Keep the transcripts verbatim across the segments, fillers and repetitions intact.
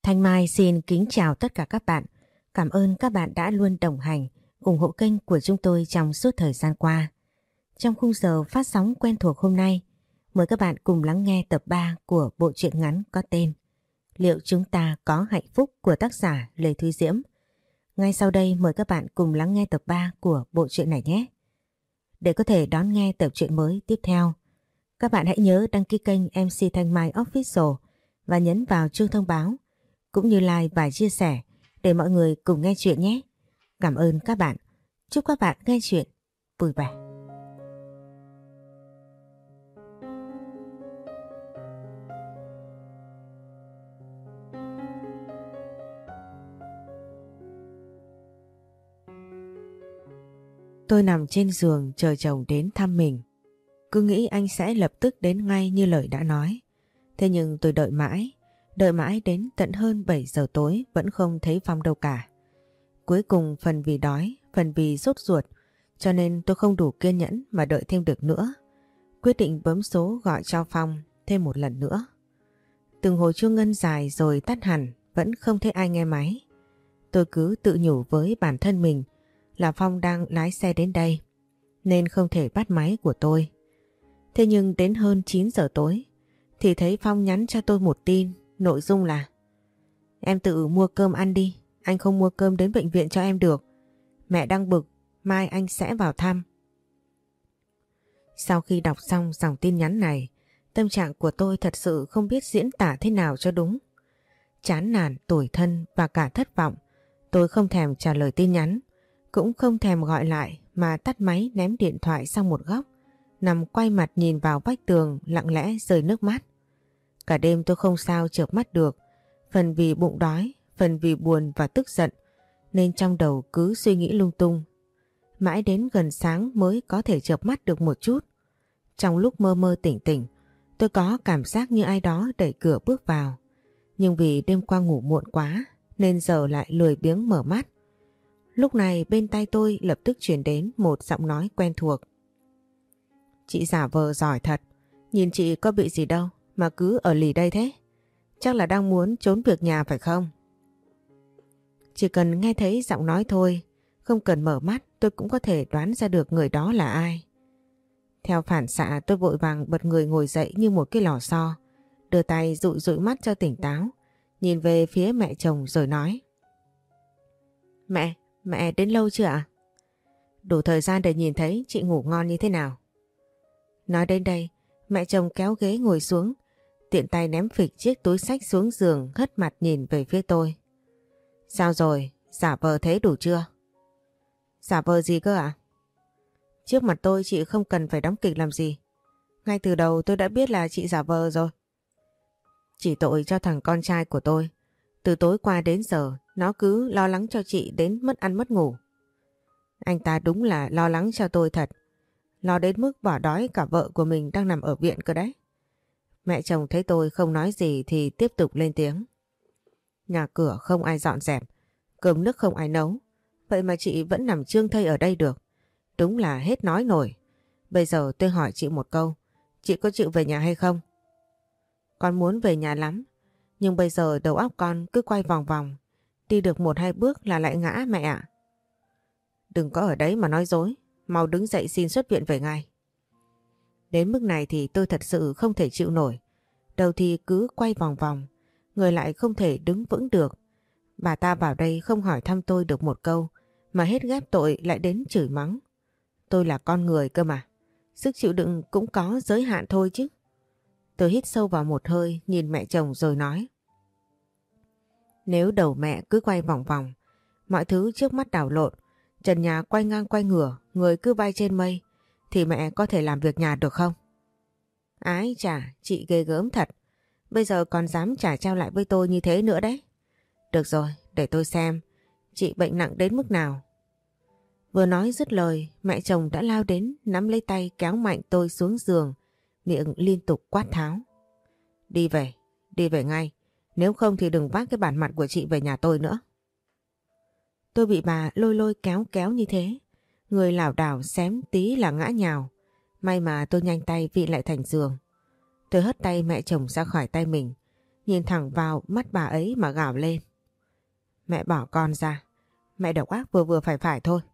Thanh Mai xin kính chào tất cả các bạn. Cảm ơn các bạn đã luôn đồng hành, ủng hộ kênh của chúng tôi trong suốt thời gian qua. Trong khung giờ phát sóng quen thuộc hôm nay, mời các bạn cùng lắng nghe tập ba của bộ truyện ngắn có tên Liệu chúng ta có hạnh phúc của tác giả Lê Thúy Diễm. Ngay sau đây mời các bạn cùng lắng nghe tập ba của bộ truyện này nhé. Để có thể đón nghe tập truyện mới tiếp theo, các bạn hãy nhớ đăng ký kênh em xê Thanh Mai Official và nhấn vào chuông thông báo, cũng như like và chia sẻ để mọi người cùng nghe chuyện nhé. Cảm ơn các bạn. Chúc các bạn nghe chuyện vui vẻ. Tôi nằm trên giường chờ chồng đến thăm mình. Cứ nghĩ anh sẽ lập tức đến ngay như lời đã nói. Thế nhưng tôi đợi mãi, đợi mãi đến tận hơn bảy giờ tối vẫn không thấy Phong đâu cả. Cuối cùng phần vì đói, phần vì sốt ruột, cho nên tôi không đủ kiên nhẫn mà đợi thêm được nữa. Quyết định bấm số gọi cho Phong thêm một lần nữa. Từng hồi chuông ngân dài rồi tắt hẳn, vẫn không thấy ai nghe máy. Tôi cứ tự nhủ với bản thân mình là Phong đang lái xe đến đây, nên không thể bắt máy của tôi. Thế nhưng đến hơn chín giờ tối thì thấy Phong nhắn cho tôi một tin, nội dung là: Em tự mua cơm ăn đi, anh không mua cơm đến bệnh viện cho em được. Mẹ đang bực, mai anh sẽ vào thăm. Sau khi đọc xong dòng tin nhắn này, tâm trạng của tôi thật sự không biết diễn tả thế nào cho đúng. Chán nản, tủi thân và cả thất vọng, tôi không thèm trả lời tin nhắn, cũng không thèm gọi lại mà tắt máy ném điện thoại sang một góc, nằm quay mặt nhìn vào vách tường lặng lẽ rơi nước mắt. Cả đêm tôi không sao chợp mắt được, phần vì bụng đói, phần vì buồn và tức giận, nên trong đầu cứ suy nghĩ lung tung. Mãi đến gần sáng mới có thể chợp mắt được một chút. Trong lúc mơ mơ tỉnh tỉnh, tôi có cảm giác như ai đó đẩy cửa bước vào. Nhưng vì đêm qua ngủ muộn quá nên giờ lại lười biếng mở mắt. Lúc này bên tai tôi lập tức truyền đến một giọng nói quen thuộc. Chị giả vờ giỏi thật, nhìn chị có bị gì đâu mà cứ ở lì đây thế. Chắc là đang muốn trốn việc nhà phải không? Chỉ cần nghe thấy giọng nói thôi, không cần mở mắt tôi cũng có thể đoán ra được người đó là ai. Theo phản xạ tôi vội vàng bật người ngồi dậy như một cái lò xo, đưa tay dụi dụi mắt cho tỉnh táo, nhìn về phía mẹ chồng rồi nói: Mẹ, mẹ đến lâu chưa ạ? Đủ thời gian để nhìn thấy chị ngủ ngon như thế nào. Nói đến đây, mẹ chồng kéo ghế ngồi xuống, tiện tay ném phịch chiếc túi xách xuống giường, hất mặt nhìn về phía tôi. Sao rồi, giả vờ thế đủ chưa? Giả vờ gì cơ ạ? Trước mặt tôi chị không cần phải đóng kịch làm gì. Ngay từ đầu tôi đã biết là chị giả vờ rồi. Chỉ tội cho thằng con trai của tôi. Từ tối qua đến giờ nó cứ lo lắng cho chị đến mất ăn mất ngủ. Anh ta đúng là lo lắng cho tôi thật. Lo đến mức bỏ đói cả vợ của mình đang nằm ở viện cơ đấy. Mẹ chồng thấy tôi không nói gì thì tiếp tục lên tiếng. Nhà cửa không ai dọn dẹp, cơm nước không ai nấu. Vậy mà chị vẫn nằm chương thây ở đây được. Đúng là hết nói nổi. Bây giờ tôi hỏi chị một câu, chị có chịu về nhà hay không? Con muốn về nhà lắm, nhưng bây giờ đầu óc con cứ quay vòng vòng. Đi được một hai bước là lại ngã mẹ ạ. Đừng có ở đấy mà nói dối, mau đứng dậy xin xuất viện về ngay. Đến mức này thì tôi thật sự không thể chịu nổi. Đầu thì cứ quay vòng vòng, người lại không thể đứng vững được. Bà ta vào đây không hỏi thăm tôi được một câu, mà hết ghép tội lại đến chửi mắng. Tôi là con người cơ mà, sức chịu đựng cũng có giới hạn thôi chứ. Tôi hít sâu vào một hơi, nhìn mẹ chồng rồi nói: Nếu đầu mẹ cứ quay vòng vòng, mọi thứ trước mắt đảo lộn, trần nhà quay ngang quay ngửa, người cứ bay trên mây, thì mẹ có thể làm việc nhà được không? Ái chà, chị ghê gớm thật. Bây giờ còn dám trả trao lại với tôi như thế nữa đấy. Được rồi, để tôi xem chị bệnh nặng đến mức nào. Vừa nói dứt lời, mẹ chồng đã lao đến nắm lấy tay kéo mạnh tôi xuống giường, miệng liên tục quát tháo. Đi về, đi về ngay. Nếu không thì đừng vác cái bản mặt của chị về nhà tôi nữa. Tôi bị bà lôi lôi kéo kéo như thế, người lảo đảo xém tí là ngã nhào. May mà tôi nhanh tay vị lại thành giường. Tôi hất tay mẹ chồng ra khỏi tay mình, nhìn thẳng vào mắt bà ấy mà gào lên. Mẹ bỏ con ra, mẹ độc ác vừa vừa phải phải thôi.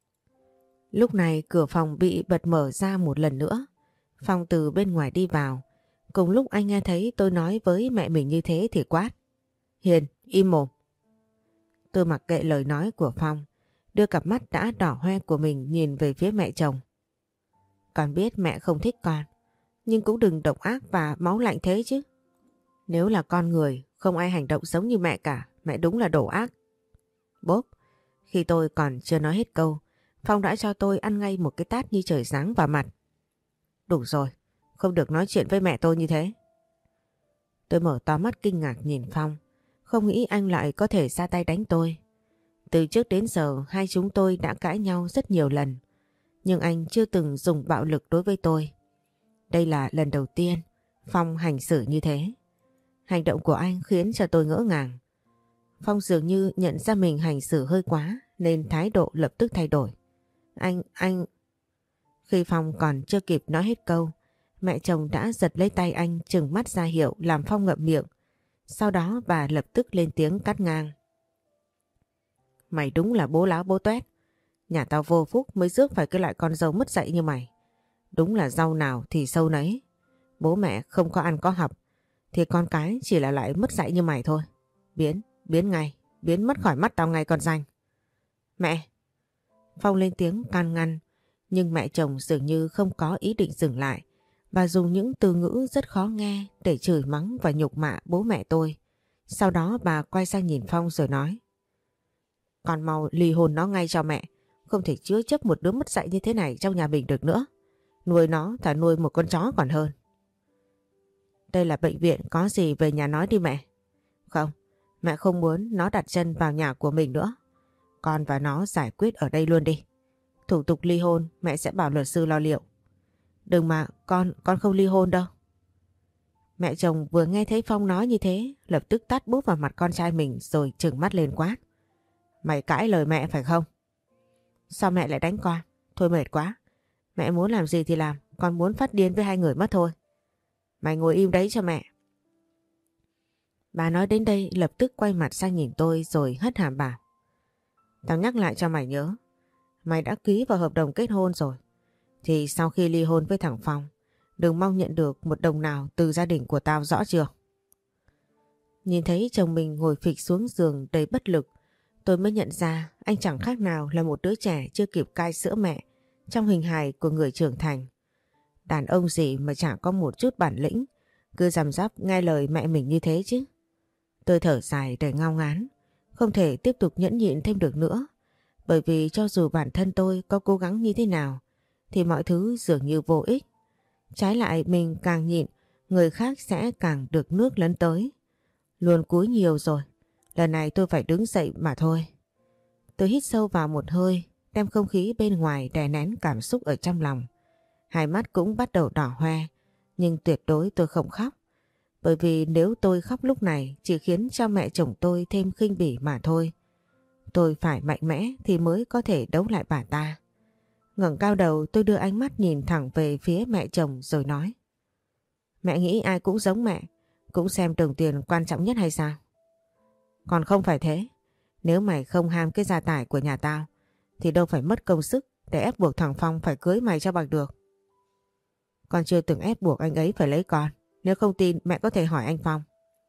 Lúc này cửa phòng bị bật mở ra một lần nữa. Phong từ bên ngoài đi vào. Cùng lúc anh nghe thấy tôi nói với mẹ mình như thế thì quát. Hiền, im mồm. Tôi mặc kệ lời nói của Phong, đưa cặp mắt đã đỏ hoe của mình nhìn về phía mẹ chồng. Con biết mẹ không thích con, nhưng cũng đừng độc ác và máu lạnh thế chứ. Nếu là con người, không ai hành động giống như mẹ cả, mẹ đúng là đổ ác. Bốp, khi tôi còn chưa nói hết câu, Phong đã cho tôi ăn ngay một cái tát như trời giáng vào mặt. Đủ rồi, không được nói chuyện với mẹ tôi như thế. Tôi mở to mắt kinh ngạc nhìn Phong, không nghĩ anh lại có thể ra tay đánh tôi. Từ trước đến giờ hai chúng tôi đã cãi nhau rất nhiều lần, nhưng anh chưa từng dùng bạo lực đối với tôi. Đây là lần đầu tiên Phong hành xử như thế. Hành động của anh khiến cho tôi ngỡ ngàng. Phong dường như nhận ra mình hành xử hơi quá nên thái độ lập tức thay đổi. Anh, anh... Khi Phong còn chưa kịp nói hết câu, mẹ chồng đã giật lấy tay anh trừng mắt ra hiệu làm Phong ngậm miệng. Sau đó bà lập tức lên tiếng cắt ngang. Mày đúng là bố láo bố toét. Nhà tao vô phúc mới rước phải cái loại con dâu mất dạy như mày. Đúng là rau nào thì sâu nấy. Bố mẹ không có ăn có học, thì con cái chỉ là lại mất dạy như mày thôi. Biến, biến ngay, biến mất khỏi mắt tao ngay con danh. Mẹ! Phong lên tiếng can ngăn, nhưng mẹ chồng dường như không có ý định dừng lại. Bà dùng những từ ngữ rất khó nghe để chửi mắng và nhục mạ bố mẹ tôi. Sau đó bà quay sang nhìn Phong rồi nói. Con mau ly hôn nó ngay cho mẹ. Không thể chứa chấp một đứa mất dạy như thế này trong nhà mình được nữa. Nuôi nó thà nuôi một con chó còn hơn. Đây là bệnh viện, có gì về nhà nói đi mẹ. Không, mẹ không muốn nó đặt chân vào nhà của mình nữa. Con và nó giải quyết ở đây luôn đi. Thủ tục ly hôn mẹ sẽ bảo luật sư lo liệu. Đừng mà, con, con không ly hôn đâu. Mẹ chồng vừa nghe thấy Phong nói như thế, lập tức tát búp vào mặt con trai mình rồi trừng mắt lên quát. Mày cãi lời mẹ phải không? Sao mẹ lại đánh con? Thôi mệt quá. Mẹ muốn làm gì thì làm, con muốn phát điên với hai người mất thôi. Mày ngồi im đấy cho mẹ. Bà nói đến đây lập tức quay mặt sang nhìn tôi rồi hất hàm bảo. Tao nhắc lại cho mày nhớ. Mày đã ký vào hợp đồng kết hôn rồi. Thì sau khi ly hôn với thằng Phong, đừng mong nhận được một đồng nào từ gia đình của tao, rõ chưa? Nhìn thấy chồng mình ngồi phịch xuống giường đầy bất lực, tôi mới nhận ra anh chẳng khác nào là một đứa trẻ chưa kịp cai sữa mẹ trong hình hài của người trưởng thành. Đàn ông gì mà chẳng có một chút bản lĩnh, cứ răm rắp nghe lời mẹ mình như thế chứ. Tôi thở dài để ngao ngán, không thể tiếp tục nhẫn nhịn thêm được nữa. Bởi vì cho dù bản thân tôi có cố gắng như thế nào, thì mọi thứ dường như vô ích. Trái lại mình càng nhịn, người khác sẽ càng được nước lấn tới. Luồn cúi nhiều rồi, lần này tôi phải đứng dậy mà thôi. Tôi hít sâu vào một hơi, đem không khí bên ngoài đè nén cảm xúc ở trong lòng. Hai mắt cũng bắt đầu đỏ hoe, nhưng tuyệt đối tôi không khóc. Bởi vì nếu tôi khóc lúc này chỉ khiến cho mẹ chồng tôi thêm khinh bỉ mà thôi. Tôi phải mạnh mẽ thì mới có thể đấu lại bà ta. Ngẩng cao đầu tôi đưa ánh mắt nhìn thẳng về phía mẹ chồng rồi nói. Mẹ nghĩ ai cũng giống mẹ, cũng xem đồng tiền quan trọng nhất hay sao? Còn không phải thế. Nếu mày không ham cái gia tài của nhà tao, thì đâu phải mất công sức để ép buộc thằng Phong phải cưới mày cho bằng được. Con chưa từng ép buộc anh ấy phải lấy con. Nếu không tin mẹ có thể hỏi anh Phong.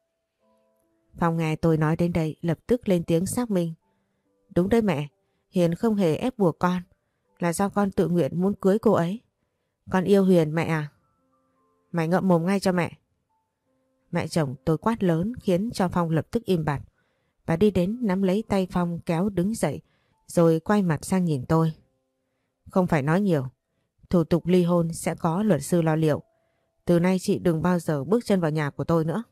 Phong nghe tôi nói đến đây lập tức lên tiếng xác minh. Đúng đấy mẹ, Hiền không hề ép buộc con. Là do con tự nguyện muốn cưới cô ấy. Con yêu Huyền mẹ à? Mày ngậm mồm ngay cho mẹ. Mẹ chồng tôi quát lớn khiến cho Phong lập tức im bặt. Bà đi đến nắm lấy tay Phong kéo đứng dậy rồi quay mặt sang nhìn tôi. Không phải nói nhiều. Thủ tục ly hôn sẽ có luật sư lo liệu. Từ nay chị đừng bao giờ bước chân vào nhà của tôi nữa.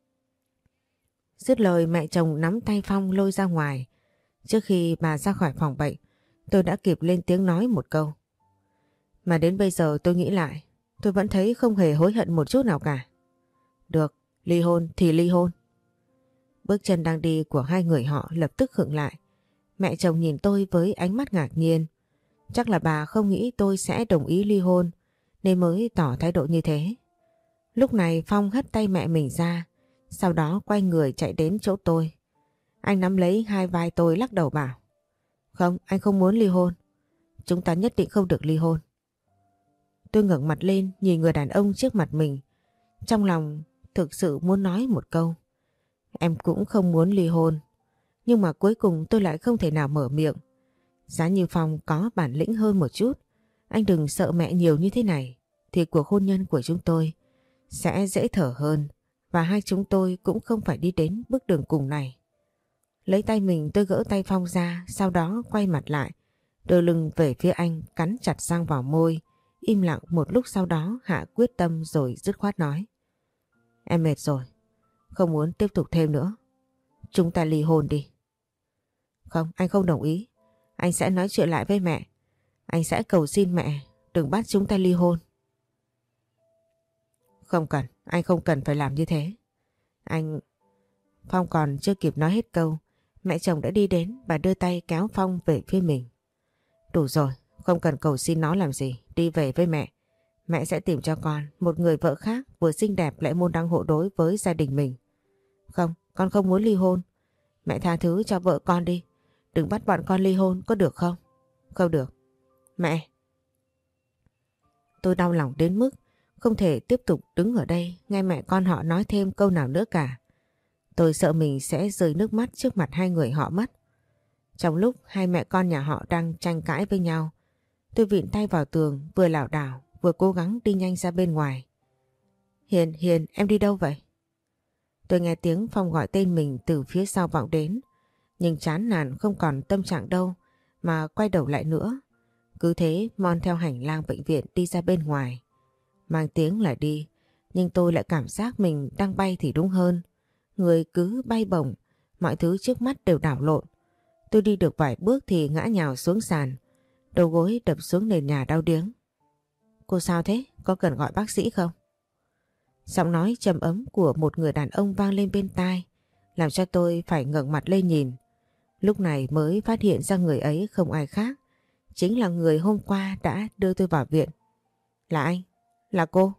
Dứt lời mẹ chồng nắm tay Phong lôi ra ngoài. Trước khi bà ra khỏi phòng bệnh, tôi đã kịp lên tiếng nói một câu. Mà đến bây giờ tôi nghĩ lại, tôi vẫn thấy không hề hối hận một chút nào cả. Được, ly hôn thì ly hôn. Bước chân đang đi của hai người họ lập tức khựng lại. Mẹ chồng nhìn tôi với ánh mắt ngạc nhiên. Chắc là bà không nghĩ tôi sẽ đồng ý ly hôn nên mới tỏ thái độ như thế. Lúc này Phong hất tay mẹ mình ra, Sau đó quay người chạy đến chỗ tôi. Anh nắm lấy hai vai tôi lắc đầu bảo. Không, anh không muốn ly hôn. Chúng ta nhất định không được ly hôn. Tôi ngẩng mặt lên nhìn người đàn ông trước mặt mình. Trong lòng thực sự muốn nói một câu. Em cũng không muốn ly hôn. Nhưng mà cuối cùng tôi lại không thể nào mở miệng. Giá như Phong có bản lĩnh hơn một chút, anh đừng sợ mẹ nhiều như thế này, thì cuộc hôn nhân của chúng tôi sẽ dễ thở hơn và hai chúng tôi cũng không phải đi đến bước đường cùng này. Lấy tay mình tôi gỡ tay Phong ra, sau đó quay mặt lại, đưa lưng về phía anh, cắn chặt răng vào môi, im lặng một lúc sau đó hạ quyết tâm rồi dứt khoát nói. Em mệt rồi, không muốn tiếp tục thêm nữa. Chúng ta ly hôn đi. Không, anh không đồng ý. Anh sẽ nói chuyện lại với mẹ. Anh sẽ cầu xin mẹ đừng bắt chúng ta ly hôn. Không cần, anh không cần phải làm như thế. Anh... Phong còn chưa kịp nói hết câu, mẹ chồng đã đi đến và đưa tay kéo Phong về phía mình. Đủ rồi, không cần cầu xin nó làm gì, đi về với mẹ. Mẹ sẽ tìm cho con một người vợ khác vừa xinh đẹp lại môn đăng hộ đối với gia đình mình. Không, con không muốn ly hôn. Mẹ tha thứ cho vợ con đi. Đừng bắt bọn con ly hôn, có được không? Không được. Mẹ! Tôi đau lòng đến mức không thể tiếp tục đứng ở đây nghe mẹ con họ nói thêm câu nào nữa cả. Tôi sợ mình sẽ rơi nước mắt trước mặt hai người họ mất. Trong lúc hai mẹ con nhà họ đang tranh cãi với nhau, tôi vịn tay vào tường, vừa lảo đảo vừa cố gắng đi nhanh ra bên ngoài. Hiền, Hiền, em đi đâu vậy? Tôi nghe tiếng Phong gọi tên mình từ phía sau vọng đến, nhưng chán nản không còn tâm trạng đâu mà quay đầu lại nữa. Cứ thế mon theo hành lang bệnh viện đi ra bên ngoài. Mang tiếng là đi, nhưng tôi lại cảm giác mình đang bay thì đúng hơn. Người cứ bay bổng, mọi thứ trước mắt đều đảo lộn. Tôi đi được vài bước thì ngã nhào xuống sàn, đầu gối đập xuống nền nhà đau điếng. Cô sao thế? Có cần gọi bác sĩ không? Giọng nói trầm ấm của một người đàn ông vang lên bên tai, làm cho tôi phải ngẩng mặt lên nhìn. Lúc này mới phát hiện ra người ấy không ai khác, chính là người hôm qua đã đưa tôi vào viện. Là anh? Là cô?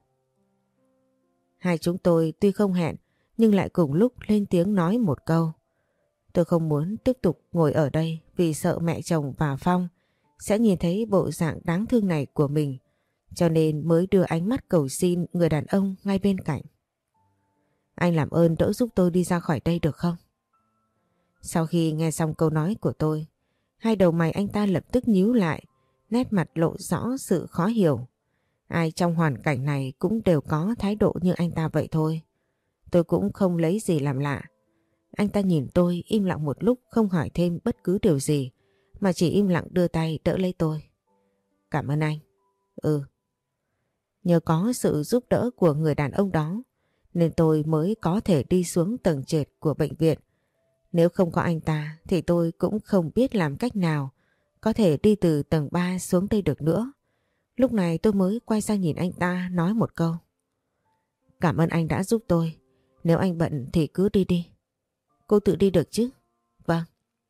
Hai chúng tôi tuy không hẹn nhưng lại cùng lúc lên tiếng nói một câu. Tôi không muốn tiếp tục ngồi ở đây vì sợ mẹ chồng và Phong sẽ nhìn thấy bộ dạng đáng thương này của mình, cho nên mới đưa ánh mắt cầu xin người đàn ông ngay bên cạnh. Anh làm ơn đỡ giúp tôi đi ra khỏi đây được không? Sau khi nghe xong câu nói của tôi, hai đầu mày anh ta lập tức nhíu lại, nét mặt lộ rõ sự khó hiểu. Ai trong hoàn cảnh này cũng đều có thái độ như anh ta vậy thôi. Tôi cũng không lấy gì làm lạ. Anh ta nhìn tôi im lặng một lúc không hỏi thêm bất cứ điều gì, mà chỉ im lặng đưa tay đỡ lấy tôi. Cảm ơn anh. Ừ. Nhờ có sự giúp đỡ của người đàn ông đó nên tôi mới có thể đi xuống tầng trệt của bệnh viện. Nếu không có anh ta thì tôi cũng không biết làm cách nào có thể đi từ tầng ba xuống đây được nữa. Lúc này tôi mới quay sang nhìn anh ta nói một câu. Cảm ơn anh đã giúp tôi. Nếu anh bận thì cứ đi đi. Cô tự đi được chứ? Vâng.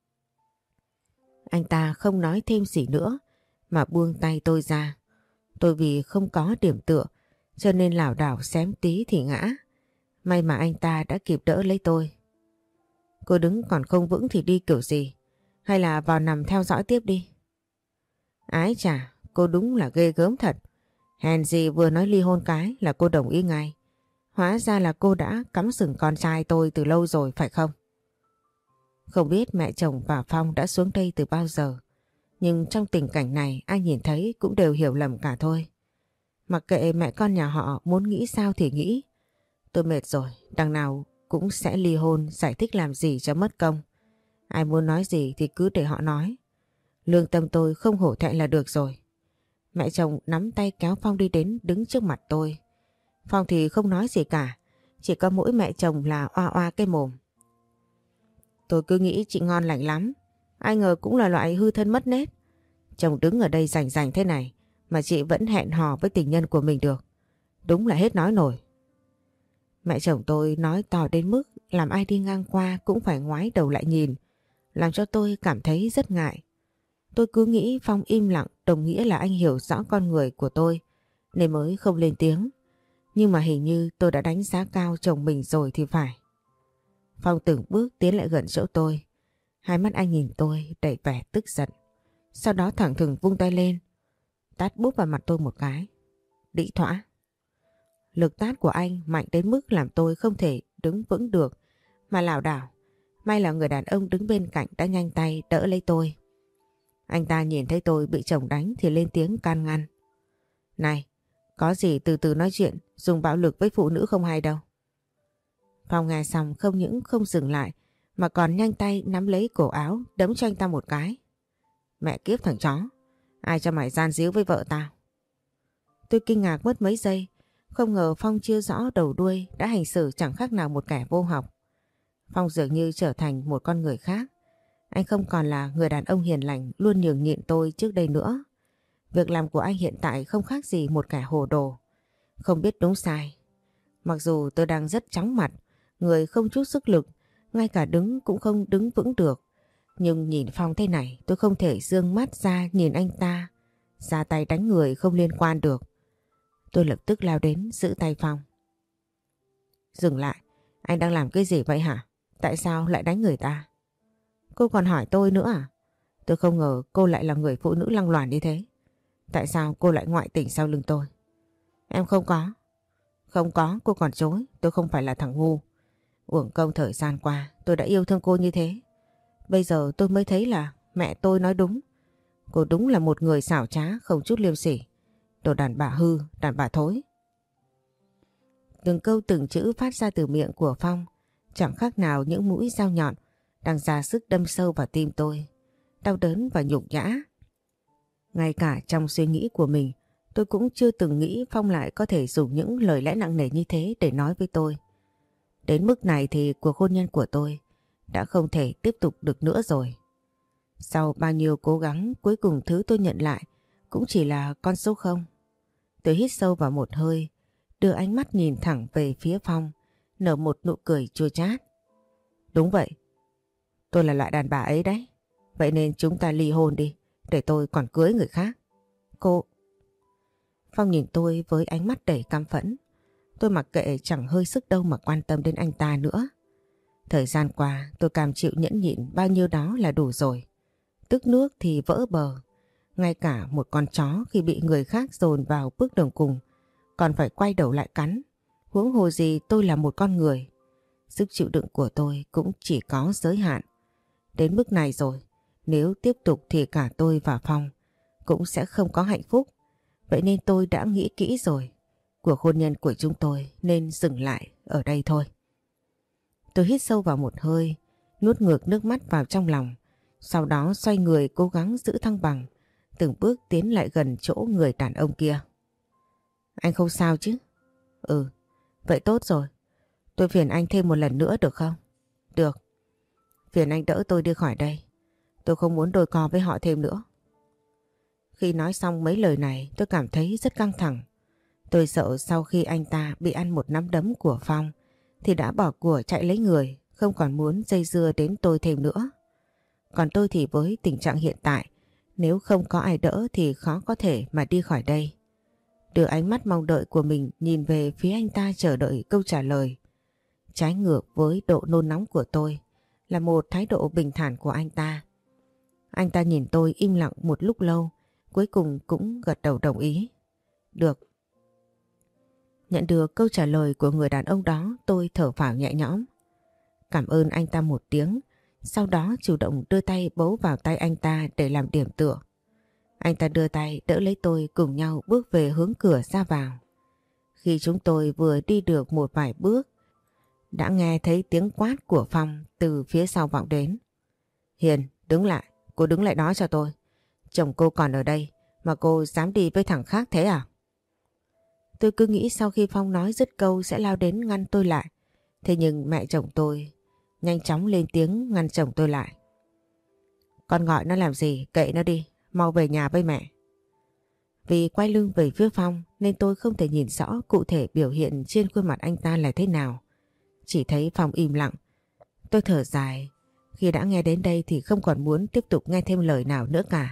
Anh ta không nói thêm gì nữa mà buông tay tôi ra. Tôi vì không có điểm tựa cho nên lảo đảo xém tí thì ngã. May mà anh ta đã kịp đỡ lấy tôi. Cô đứng còn không vững thì đi kiểu gì? Hay là vào nằm theo dõi tiếp đi? Ái chà, cô đúng là ghê gớm thật. Hèn gì vừa nói ly hôn cái là cô đồng ý ngay. Hóa ra là cô đã cắm sừng con trai tôi từ lâu rồi phải không? Không biết mẹ chồng và Phong đã xuống đây từ bao giờ. Nhưng trong tình cảnh này ai nhìn thấy cũng đều hiểu lầm cả thôi. Mặc kệ mẹ con nhà họ muốn nghĩ sao thì nghĩ. Tôi mệt rồi, đằng nào cũng sẽ ly hôn, giải thích làm gì cho mất công. Ai muốn nói gì thì cứ để họ nói. Lương tâm tôi không hổ thẹn là được rồi. Mẹ chồng nắm tay kéo Phong đi đến đứng trước mặt tôi. Phong thì không nói gì cả, chỉ có mỗi mẹ chồng là oa oa cái mồm. Tôi cứ nghĩ chị ngon lành lắm, ai ngờ cũng là loại hư thân mất nết. Chồng đứng ở đây rảnh rảnh thế này mà chị vẫn hẹn hò với tình nhân của mình được. Đúng là hết nói nổi. Mẹ chồng tôi nói to đến mức làm ai đi ngang qua cũng phải ngoái đầu lại nhìn, làm cho tôi cảm thấy rất ngại. Tôi cứ nghĩ Phong im lặng đồng nghĩa là anh hiểu rõ con người của tôi nên mới không lên tiếng. Nhưng mà hình như tôi đã đánh giá cao chồng mình rồi thì phải. Phong từng bước tiến lại gần chỗ tôi. Hai mắt anh nhìn tôi đầy vẻ tức giận. Sau đó thẳng thừng vung tay lên, tát búp vào mặt tôi một cái. Đĩ thỏa. Lực tát của anh mạnh đến mức làm tôi không thể đứng vững được mà lảo đảo. May là người đàn ông đứng bên cạnh đã nhanh tay đỡ lấy tôi. Anh ta nhìn thấy tôi bị chồng đánh thì lên tiếng can ngăn. Này, có gì từ từ nói chuyện, dùng bạo lực với phụ nữ không hay đâu. Phong nghe xong không những không dừng lại mà còn nhanh tay nắm lấy cổ áo đấm cho anh ta một cái. Mẹ kiếp thằng chó, ai cho mày gian díu với vợ tao? Tôi kinh ngạc mất mấy giây, không ngờ Phong chưa rõ đầu đuôi đã hành xử chẳng khác nào một kẻ vô học. Phong dường như trở thành một con người khác. Anh không còn là người đàn ông hiền lành luôn nhường nhịn tôi trước đây nữa. Việc làm của anh hiện tại không khác gì một kẻ hồ đồ, không biết đúng sai. Mặc dù tôi đang rất chóng mặt, người không chút sức lực, ngay cả đứng cũng không đứng vững được. Nhưng nhìn Phong thế này tôi không thể giương mắt ra nhìn anh ta ra tay đánh người không liên quan được. Tôi lập tức lao đến giữ tay Phong. Dừng lại, anh đang làm cái gì vậy hả? Tại sao lại đánh người ta? Cô còn hỏi tôi nữa à? Tôi không ngờ cô lại là người phụ nữ lăng loàn như thế. Tại sao cô lại ngoại tình sau lưng tôi? Em không có. Không có, cô còn chối. Tôi không phải là thằng ngu. Uổng công thời gian qua tôi đã yêu thương cô như thế. Bây giờ tôi mới thấy là mẹ tôi nói đúng. Cô đúng là một người xảo trá không chút liêm sỉ. Đồ đàn bà hư, đàn bà thối. Từng câu từng chữ phát ra từ miệng của Phong chẳng khác nào những mũi dao nhọn đang ra sức đâm sâu vào tim tôi. Đau đớn và nhục nhã. Ngay cả trong suy nghĩ của mình tôi cũng chưa từng nghĩ Phong lại có thể dùng những lời lẽ nặng nề như thế để nói với tôi. Đến mức này thì cuộc hôn nhân của tôi đã không thể tiếp tục được nữa rồi. Sau bao nhiêu cố gắng, cuối cùng thứ tôi nhận lại cũng chỉ là con số không. Tôi hít sâu vào một hơi, đưa ánh mắt nhìn thẳng về phía Phong, nở một nụ cười chua chát. Đúng vậy, tôi là loại đàn bà ấy đấy. Vậy nên chúng ta ly hôn đi, để tôi còn cưới người khác. Cô... Phong nhìn tôi với ánh mắt đầy căm phẫn. Tôi mặc kệ chẳng hơi sức đâu mà quan tâm đến anh ta nữa. Thời gian qua tôi cam chịu nhẫn nhịn bao nhiêu đó là đủ rồi. Tức nước thì vỡ bờ. Ngay cả một con chó khi bị người khác dồn vào bước đường cùng còn phải quay đầu lại cắn. Huống hồ gì tôi là một con người. Sức chịu đựng của tôi cũng chỉ có giới hạn. Đến mức này rồi, nếu tiếp tục thì cả tôi và Phong cũng sẽ không có hạnh phúc. Vậy nên tôi đã nghĩ kỹ rồi. Cuộc hôn nhân của chúng tôi nên dừng lại ở đây thôi. Tôi hít sâu vào một hơi, nuốt ngược nước mắt vào trong lòng. Sau đó xoay người cố gắng giữ thăng bằng, từng bước tiến lại gần chỗ người đàn ông kia. Anh không sao chứ? Ừ, vậy tốt rồi. Tôi phiền anh thêm một lần nữa được không? Được. Phiền anh đỡ tôi đi khỏi đây. Tôi không muốn đôi co với họ thêm nữa. Khi nói xong mấy lời này tôi cảm thấy rất căng thẳng. Tôi sợ sau khi anh ta bị ăn một nắm đấm của Phong thì đã bỏ của chạy lấy người, không còn muốn dây dưa đến tôi thêm nữa. Còn tôi thì với tình trạng hiện tại, nếu không có ai đỡ thì khó có thể mà đi khỏi đây. Đưa ánh mắt mong đợi của mình nhìn về phía anh ta chờ đợi câu trả lời. Trái ngược với độ nôn nóng của tôi là một thái độ bình thản của anh ta. Anh ta nhìn tôi im lặng một lúc lâu, cuối cùng cũng gật đầu đồng ý. Được. Nhận được câu trả lời của người đàn ông đó, tôi thở phào nhẹ nhõm. Cảm ơn anh ta một tiếng, sau đó chủ động đưa tay bấu vào tay anh ta để làm điểm tựa. Anh ta đưa tay đỡ lấy tôi cùng nhau bước về hướng cửa ra vào. Khi chúng tôi vừa đi được một vài bước, đã nghe thấy tiếng quát của Phong từ phía sau vọng đến. Hiền, đứng lại, cô đứng lại đó cho tôi. Chồng cô còn ở đây mà cô dám đi với thằng khác thế à? Tôi cứ nghĩ sau khi Phong nói dứt câu sẽ lao đến ngăn tôi lại. Thế nhưng mẹ chồng tôi nhanh chóng lên tiếng ngăn chồng tôi lại. Con gọi nó làm gì, kệ nó đi, mau về nhà với mẹ. Vì quay lưng về phía Phong nên tôi không thể nhìn rõ cụ thể biểu hiện trên khuôn mặt anh ta là thế nào. Chỉ thấy Phong im lặng. Tôi thở dài, khi đã nghe đến đây thì không còn muốn tiếp tục nghe thêm lời nào nữa cả.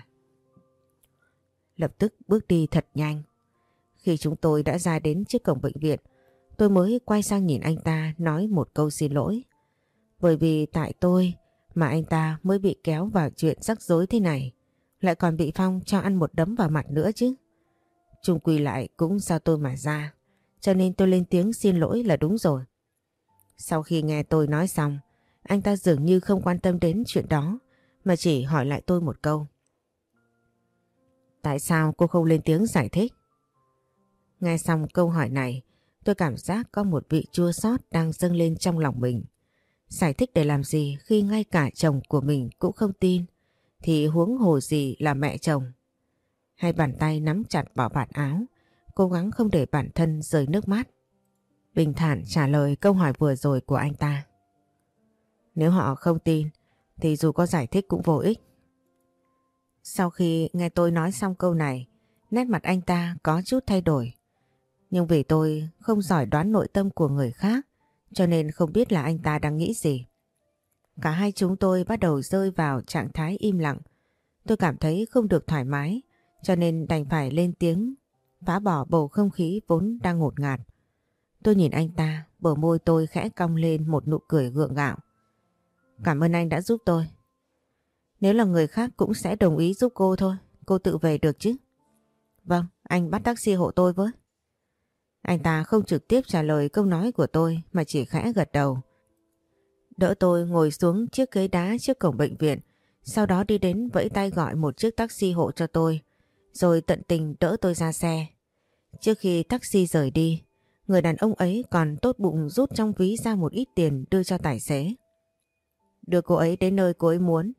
Lập tức bước đi thật nhanh. Khi chúng tôi đã ra đến trước cổng bệnh viện, tôi mới quay sang nhìn anh ta nói một câu xin lỗi. Bởi vì tại tôi mà anh ta mới bị kéo vào chuyện rắc rối thế này. Lại còn bị Phong cho ăn một đấm vào mặt nữa chứ. Chung quy lại cũng do tôi mà ra. Cho nên tôi lên tiếng xin lỗi là đúng rồi. Sau khi nghe tôi nói xong, anh ta dường như không quan tâm đến chuyện đó mà chỉ hỏi lại tôi một câu. Tại sao cô không lên tiếng giải thích? Nghe xong câu hỏi này, tôi cảm giác có một vị chua xót đang dâng lên trong lòng mình. Giải thích để làm gì khi ngay cả chồng của mình cũng không tin, thì huống hồ gì là mẹ chồng. Hai bàn tay nắm chặt vào vạt áo, cố gắng không để bản thân rơi nước mắt. Bình thản trả lời câu hỏi vừa rồi của anh ta. Nếu họ không tin, thì dù có giải thích cũng vô ích. Sau khi nghe tôi nói xong câu này, nét mặt anh ta có chút thay đổi. Nhưng vì tôi không giỏi đoán nội tâm của người khác, cho nên không biết là anh ta đang nghĩ gì. Cả hai chúng tôi bắt đầu rơi vào trạng thái im lặng. Tôi cảm thấy không được thoải mái, cho nên đành phải lên tiếng, phá bỏ bầu không khí vốn đang ngột ngạt. Tôi nhìn anh ta, bờ môi tôi khẽ cong lên một nụ cười gượng gạo. Cảm ơn anh đã giúp tôi. Nếu là người khác cũng sẽ đồng ý giúp cô thôi, cô tự về được chứ. Vâng, anh bắt taxi hộ tôi với. Anh ta không trực tiếp trả lời câu nói của tôi mà chỉ khẽ gật đầu. Đỡ tôi ngồi xuống chiếc ghế đá trước cổng bệnh viện, sau đó đi đến vẫy tay gọi một chiếc taxi hộ cho tôi, rồi tận tình đỡ tôi ra xe. Trước khi taxi rời đi, người đàn ông ấy còn tốt bụng rút trong ví ra một ít tiền đưa cho tài xế. Đưa cô ấy đến nơi cô ấy muốn.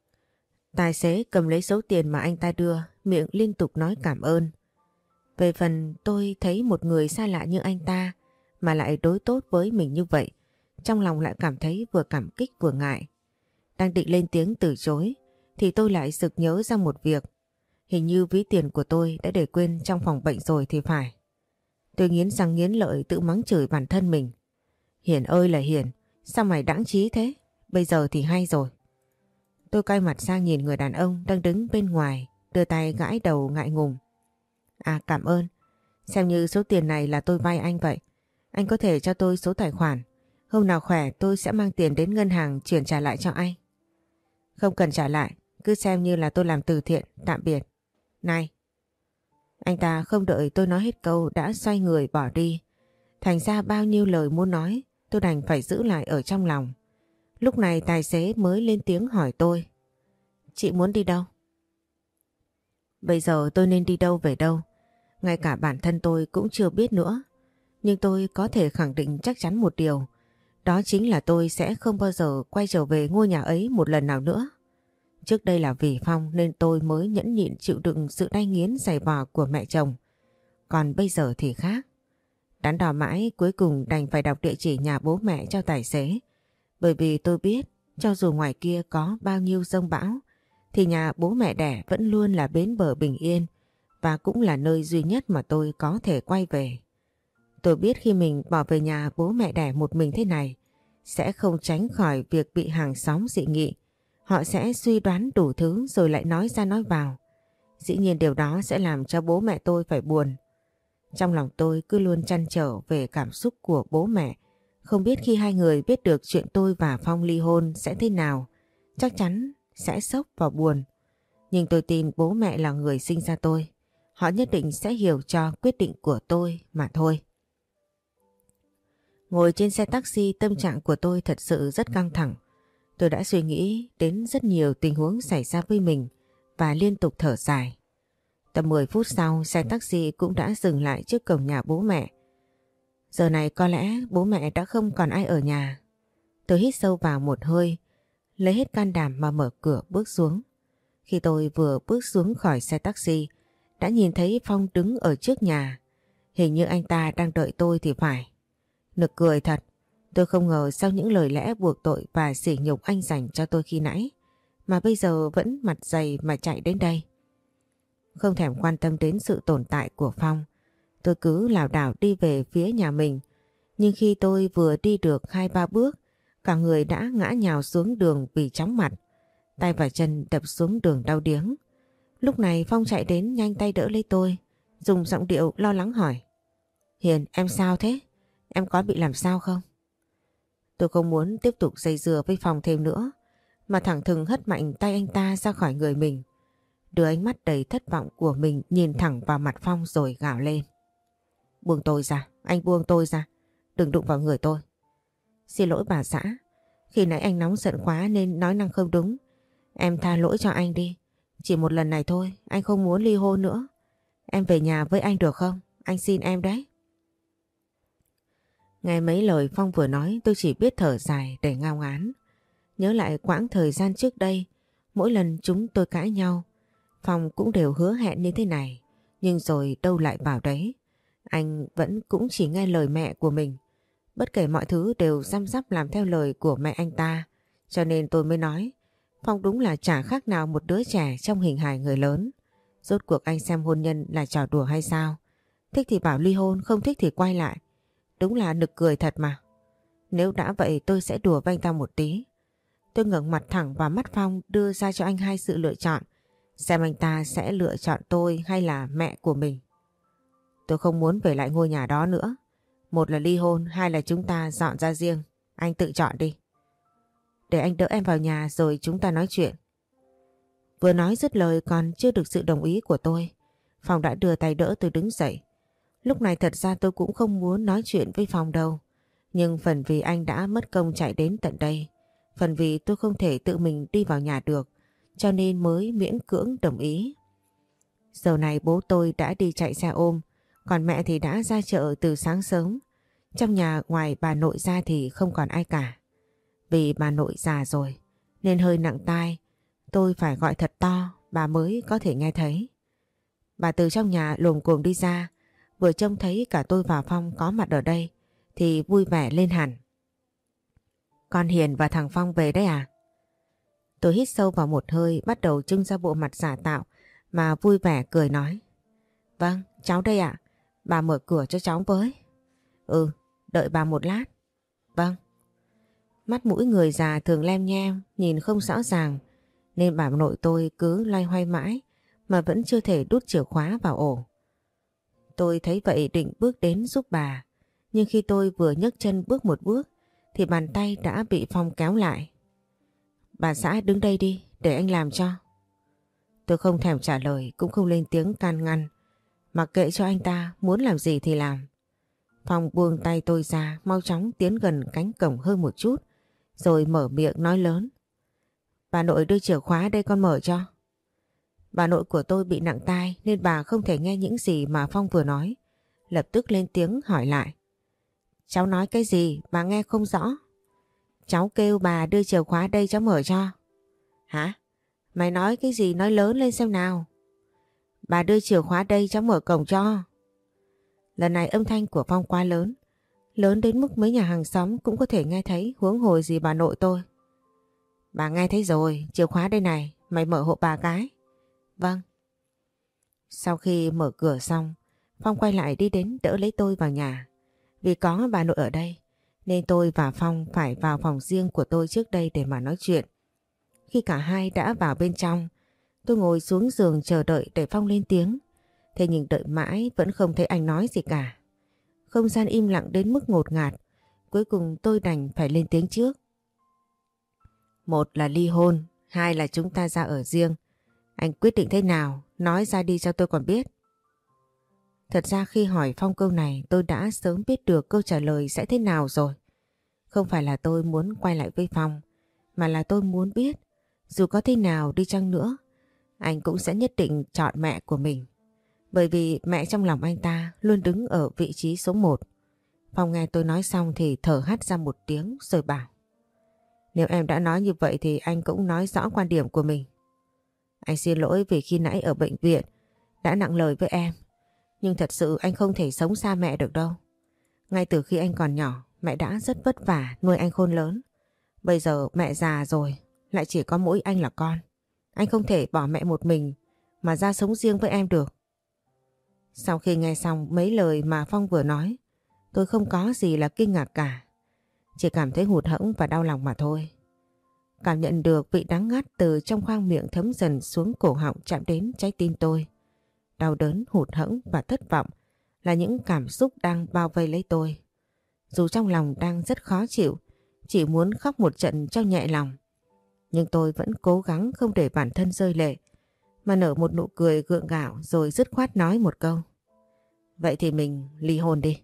Tài xế cầm lấy số tiền mà anh ta đưa, miệng liên tục nói cảm ơn. Về phần tôi thấy một người xa lạ như anh ta mà lại đối tốt với mình như vậy, trong lòng lại cảm thấy vừa cảm kích vừa ngại. Đang định lên tiếng từ chối thì tôi lại sực nhớ ra một việc. Hình như ví tiền của tôi đã để quên trong phòng bệnh rồi thì phải. Tôi nghiến răng nghiến lợi tự mắng chửi bản thân mình. Hiền ơi là Hiền, sao mày đãng trí thế? Bây giờ thì hay rồi. Tôi quay mặt sang nhìn người đàn ông đang đứng bên ngoài, đưa tay gãi đầu ngại ngùng. À, cảm ơn. Xem như số tiền này là tôi vay anh vậy. Anh có thể cho tôi số tài khoản. Hôm nào khỏe tôi sẽ mang tiền đến ngân hàng chuyển trả lại cho anh. Không cần trả lại, cứ xem như là tôi làm từ thiện, tạm biệt. Này! Anh ta không đợi tôi nói hết câu đã xoay người bỏ đi. Thành ra bao nhiêu lời muốn nói tôi đành phải giữ lại ở trong lòng. Lúc này tài xế mới lên tiếng hỏi tôi. Chị muốn đi đâu? Bây giờ tôi nên đi đâu về đâu? Ngay cả bản thân tôi cũng chưa biết nữa. Nhưng tôi có thể khẳng định chắc chắn một điều. Đó chính là tôi sẽ không bao giờ quay trở về ngôi nhà ấy một lần nào nữa. Trước đây là vì Phong nên tôi mới nhẫn nhịn chịu đựng sự đay nghiến dày vò của mẹ chồng. Còn bây giờ thì khác. Đắn đo mãi cuối cùng đành phải đọc địa chỉ nhà bố mẹ cho tài xế. Bởi vì tôi biết cho dù ngoài kia có bao nhiêu giông bão thì nhà bố mẹ đẻ vẫn luôn là bến bờ bình yên và cũng là nơi duy nhất mà tôi có thể quay về. Tôi biết khi mình bỏ về nhà bố mẹ đẻ một mình thế này sẽ không tránh khỏi việc bị hàng xóm dị nghị. Họ sẽ suy đoán đủ thứ rồi lại nói ra nói vào. Dĩ nhiên điều đó sẽ làm cho bố mẹ tôi phải buồn. Trong lòng tôi cứ luôn trăn trở về cảm xúc của bố mẹ. Không biết khi hai người biết được chuyện tôi và Phong ly hôn sẽ thế nào. Chắc chắn sẽ sốc và buồn. Nhưng tôi tin bố mẹ là người sinh ra tôi. Họ nhất định sẽ hiểu cho quyết định của tôi mà thôi. Ngồi trên xe taxi tâm trạng của tôi thật sự rất căng thẳng. Tôi đã suy nghĩ đến rất nhiều tình huống xảy ra với mình và liên tục thở dài. Tầm mười phút sau xe taxi cũng đã dừng lại trước cổng nhà bố mẹ. Giờ này có lẽ bố mẹ đã không còn ai ở nhà. Tôi hít sâu vào một hơi, lấy hết can đảm mà mở cửa bước xuống. Khi tôi vừa bước xuống khỏi xe taxi, đã nhìn thấy Phong đứng ở trước nhà. Hình như anh ta đang đợi tôi thì phải. Nực cười thật, tôi không ngờ sau những lời lẽ buộc tội và sỉ nhục anh dành cho tôi khi nãy, mà bây giờ vẫn mặt dày mà chạy đến đây. Không thèm quan tâm đến sự tồn tại của Phong, tôi cứ lảo đảo đi về phía nhà mình. Nhưng khi tôi vừa đi được hai ba bước, cả người đã ngã nhào xuống đường vì chóng mặt. Tay và chân đập xuống đường đau điếng. Lúc này Phong chạy đến nhanh tay đỡ lấy tôi, dùng giọng điệu lo lắng hỏi. Hiền, em sao thế? Em có bị làm sao không? Tôi không muốn tiếp tục dây dưa với Phong thêm nữa, mà thẳng thừng hất mạnh tay anh ta ra khỏi người mình. Đưa ánh mắt đầy thất vọng của mình nhìn thẳng vào mặt Phong rồi gào lên. Buông tôi ra, anh buông tôi ra, đừng đụng vào người tôi. Xin lỗi bà xã, khi nãy anh nóng giận quá nên nói năng không đúng. Em tha lỗi cho anh đi, chỉ một lần này thôi, anh không muốn ly hôn nữa. Em về nhà với anh được không? Anh xin em đấy. Nghe mấy lời Phong vừa nói tôi chỉ biết thở dài để ngao ngán. Nhớ lại quãng thời gian trước đây, mỗi lần chúng tôi cãi nhau, Phong cũng đều hứa hẹn như thế này, nhưng rồi đâu lại vào đấy. Anh vẫn cũng chỉ nghe lời mẹ của mình. Bất kể mọi thứ đều răm rắp làm theo lời của mẹ anh ta, cho nên tôi mới nói Phong đúng là chả khác nào một đứa trẻ trong hình hài người lớn. Rốt cuộc anh xem hôn nhân là trò đùa hay sao? Thích thì bảo ly hôn, không thích thì quay lại. Đúng là nực cười thật mà. Nếu đã vậy tôi sẽ đùa với anh ta một tí. Tôi ngẩng mặt thẳng vào mắt Phong, đưa ra cho anh hai sự lựa chọn. Xem anh ta sẽ lựa chọn tôi hay là mẹ của mình. Tôi không muốn về lại ngôi nhà đó nữa. Một là ly hôn, hai là chúng ta dọn ra riêng. Anh tự chọn đi. Để anh đỡ em vào nhà rồi chúng ta nói chuyện. Vừa nói dứt lời còn chưa được sự đồng ý của tôi, Phong đã đưa tay đỡ tôi đứng dậy. Lúc này thật ra tôi cũng không muốn nói chuyện với Phong đâu. Nhưng phần vì anh đã mất công chạy đến tận đây, phần vì tôi không thể tự mình đi vào nhà được, cho nên mới miễn cưỡng đồng ý. Giờ này bố tôi đã đi chạy xe ôm, còn mẹ thì đã ra chợ từ sáng sớm. Trong nhà ngoài bà nội ra thì không còn ai cả. Vì bà nội già rồi nên hơi nặng tai, tôi phải gọi thật to bà mới có thể nghe thấy. Bà từ trong nhà lồm cồm đi ra, vừa trông thấy cả tôi và Phong có mặt ở đây thì vui vẻ lên hẳn. Con Hiền và thằng Phong về đấy à? Tôi hít sâu vào một hơi, bắt đầu trưng ra bộ mặt giả tạo mà vui vẻ cười nói. Vâng, cháu đây ạ. Bà mở cửa cho cháu với. Ừ, đợi bà một lát. Vâng. Mắt mũi người già thường lem nhem, nhìn không rõ ràng, nên bà nội tôi cứ loay hoay mãi mà vẫn chưa thể đút chìa khóa vào ổ. Tôi thấy vậy định bước đến giúp bà, nhưng khi tôi vừa nhấc chân bước một bước thì bàn tay đã bị Phong kéo lại. Bà xã đứng đây đi, để anh làm cho. Tôi không thèm trả lời, cũng không lên tiếng can ngăn, mặc kệ cho anh ta muốn làm gì thì làm. Phong buông tay tôi ra, mau chóng tiến gần cánh cổng hơn một chút, rồi mở miệng nói lớn. Bà nội đưa chìa khóa đây con mở cho. Bà nội của tôi bị nặng tai nên bà không thể nghe những gì mà Phong vừa nói. Lập tức lên tiếng hỏi lại. Cháu nói cái gì bà nghe không rõ? Cháu kêu bà đưa chìa khóa đây cháu mở cho. Hả? Mày nói cái gì nói lớn lên xem nào. Bà đưa chìa khóa đây cháu mở cổng cho. Lần này âm thanh của Phong quá lớn. Lớn đến mức mấy nhà hàng xóm cũng có thể nghe thấy, huống hồ gì bà nội tôi. Bà nghe thấy rồi, chìa khóa đây này, mày mở hộ bà cái. Vâng. Sau khi mở cửa xong, Phong quay lại đi đến đỡ lấy tôi vào nhà. Vì có bà nội ở đây, nên tôi và Phong phải vào phòng riêng của tôi trước đây để mà nói chuyện. Khi cả hai đã vào bên trong, tôi ngồi xuống giường chờ đợi để Phong lên tiếng. Thế nhưng đợi mãi vẫn không thấy anh nói gì cả. Không gian im lặng đến mức ngột ngạt. Cuối cùng tôi đành phải lên tiếng trước. Một là ly hôn, hai là chúng ta ra ở riêng. Anh quyết định thế nào, nói ra đi cho tôi còn biết. Thật ra khi hỏi Phong câu này tôi đã sớm biết được câu trả lời sẽ thế nào rồi. Không phải là tôi muốn quay lại với Phong, mà là tôi muốn biết dù có thế nào đi chăng nữa, anh cũng sẽ nhất định chọn mẹ của mình. Bởi vì mẹ trong lòng anh ta luôn đứng ở vị trí số một. Phong nghe tôi nói xong thì thở hắt ra một tiếng rồi bảo. Nếu em đã nói như vậy thì anh cũng nói rõ quan điểm của mình. Anh xin lỗi vì khi nãy ở bệnh viện đã nặng lời với em. Nhưng thật sự anh không thể sống xa mẹ được đâu. Ngay từ khi anh còn nhỏ, mẹ đã rất vất vả nuôi anh khôn lớn. Bây giờ mẹ già rồi, lại chỉ có mỗi anh là con. Anh không thể bỏ mẹ một mình mà ra sống riêng với em được. Sau khi nghe xong mấy lời mà Phong vừa nói, tôi không có gì là kinh ngạc cả. Chỉ cảm thấy hụt hẫng và đau lòng mà thôi. Cảm nhận được vị đắng ngắt từ trong khoang miệng thấm dần xuống cổ họng chạm đến trái tim tôi. Đau đớn, hụt hẫng và thất vọng là những cảm xúc đang bao vây lấy tôi. Dù trong lòng đang rất khó chịu, chỉ muốn khóc một trận cho nhẹ lòng. Nhưng tôi vẫn cố gắng không để bản thân rơi lệ, mà nở một nụ cười gượng gạo rồi dứt khoát nói một câu. Vậy thì mình ly hôn đi.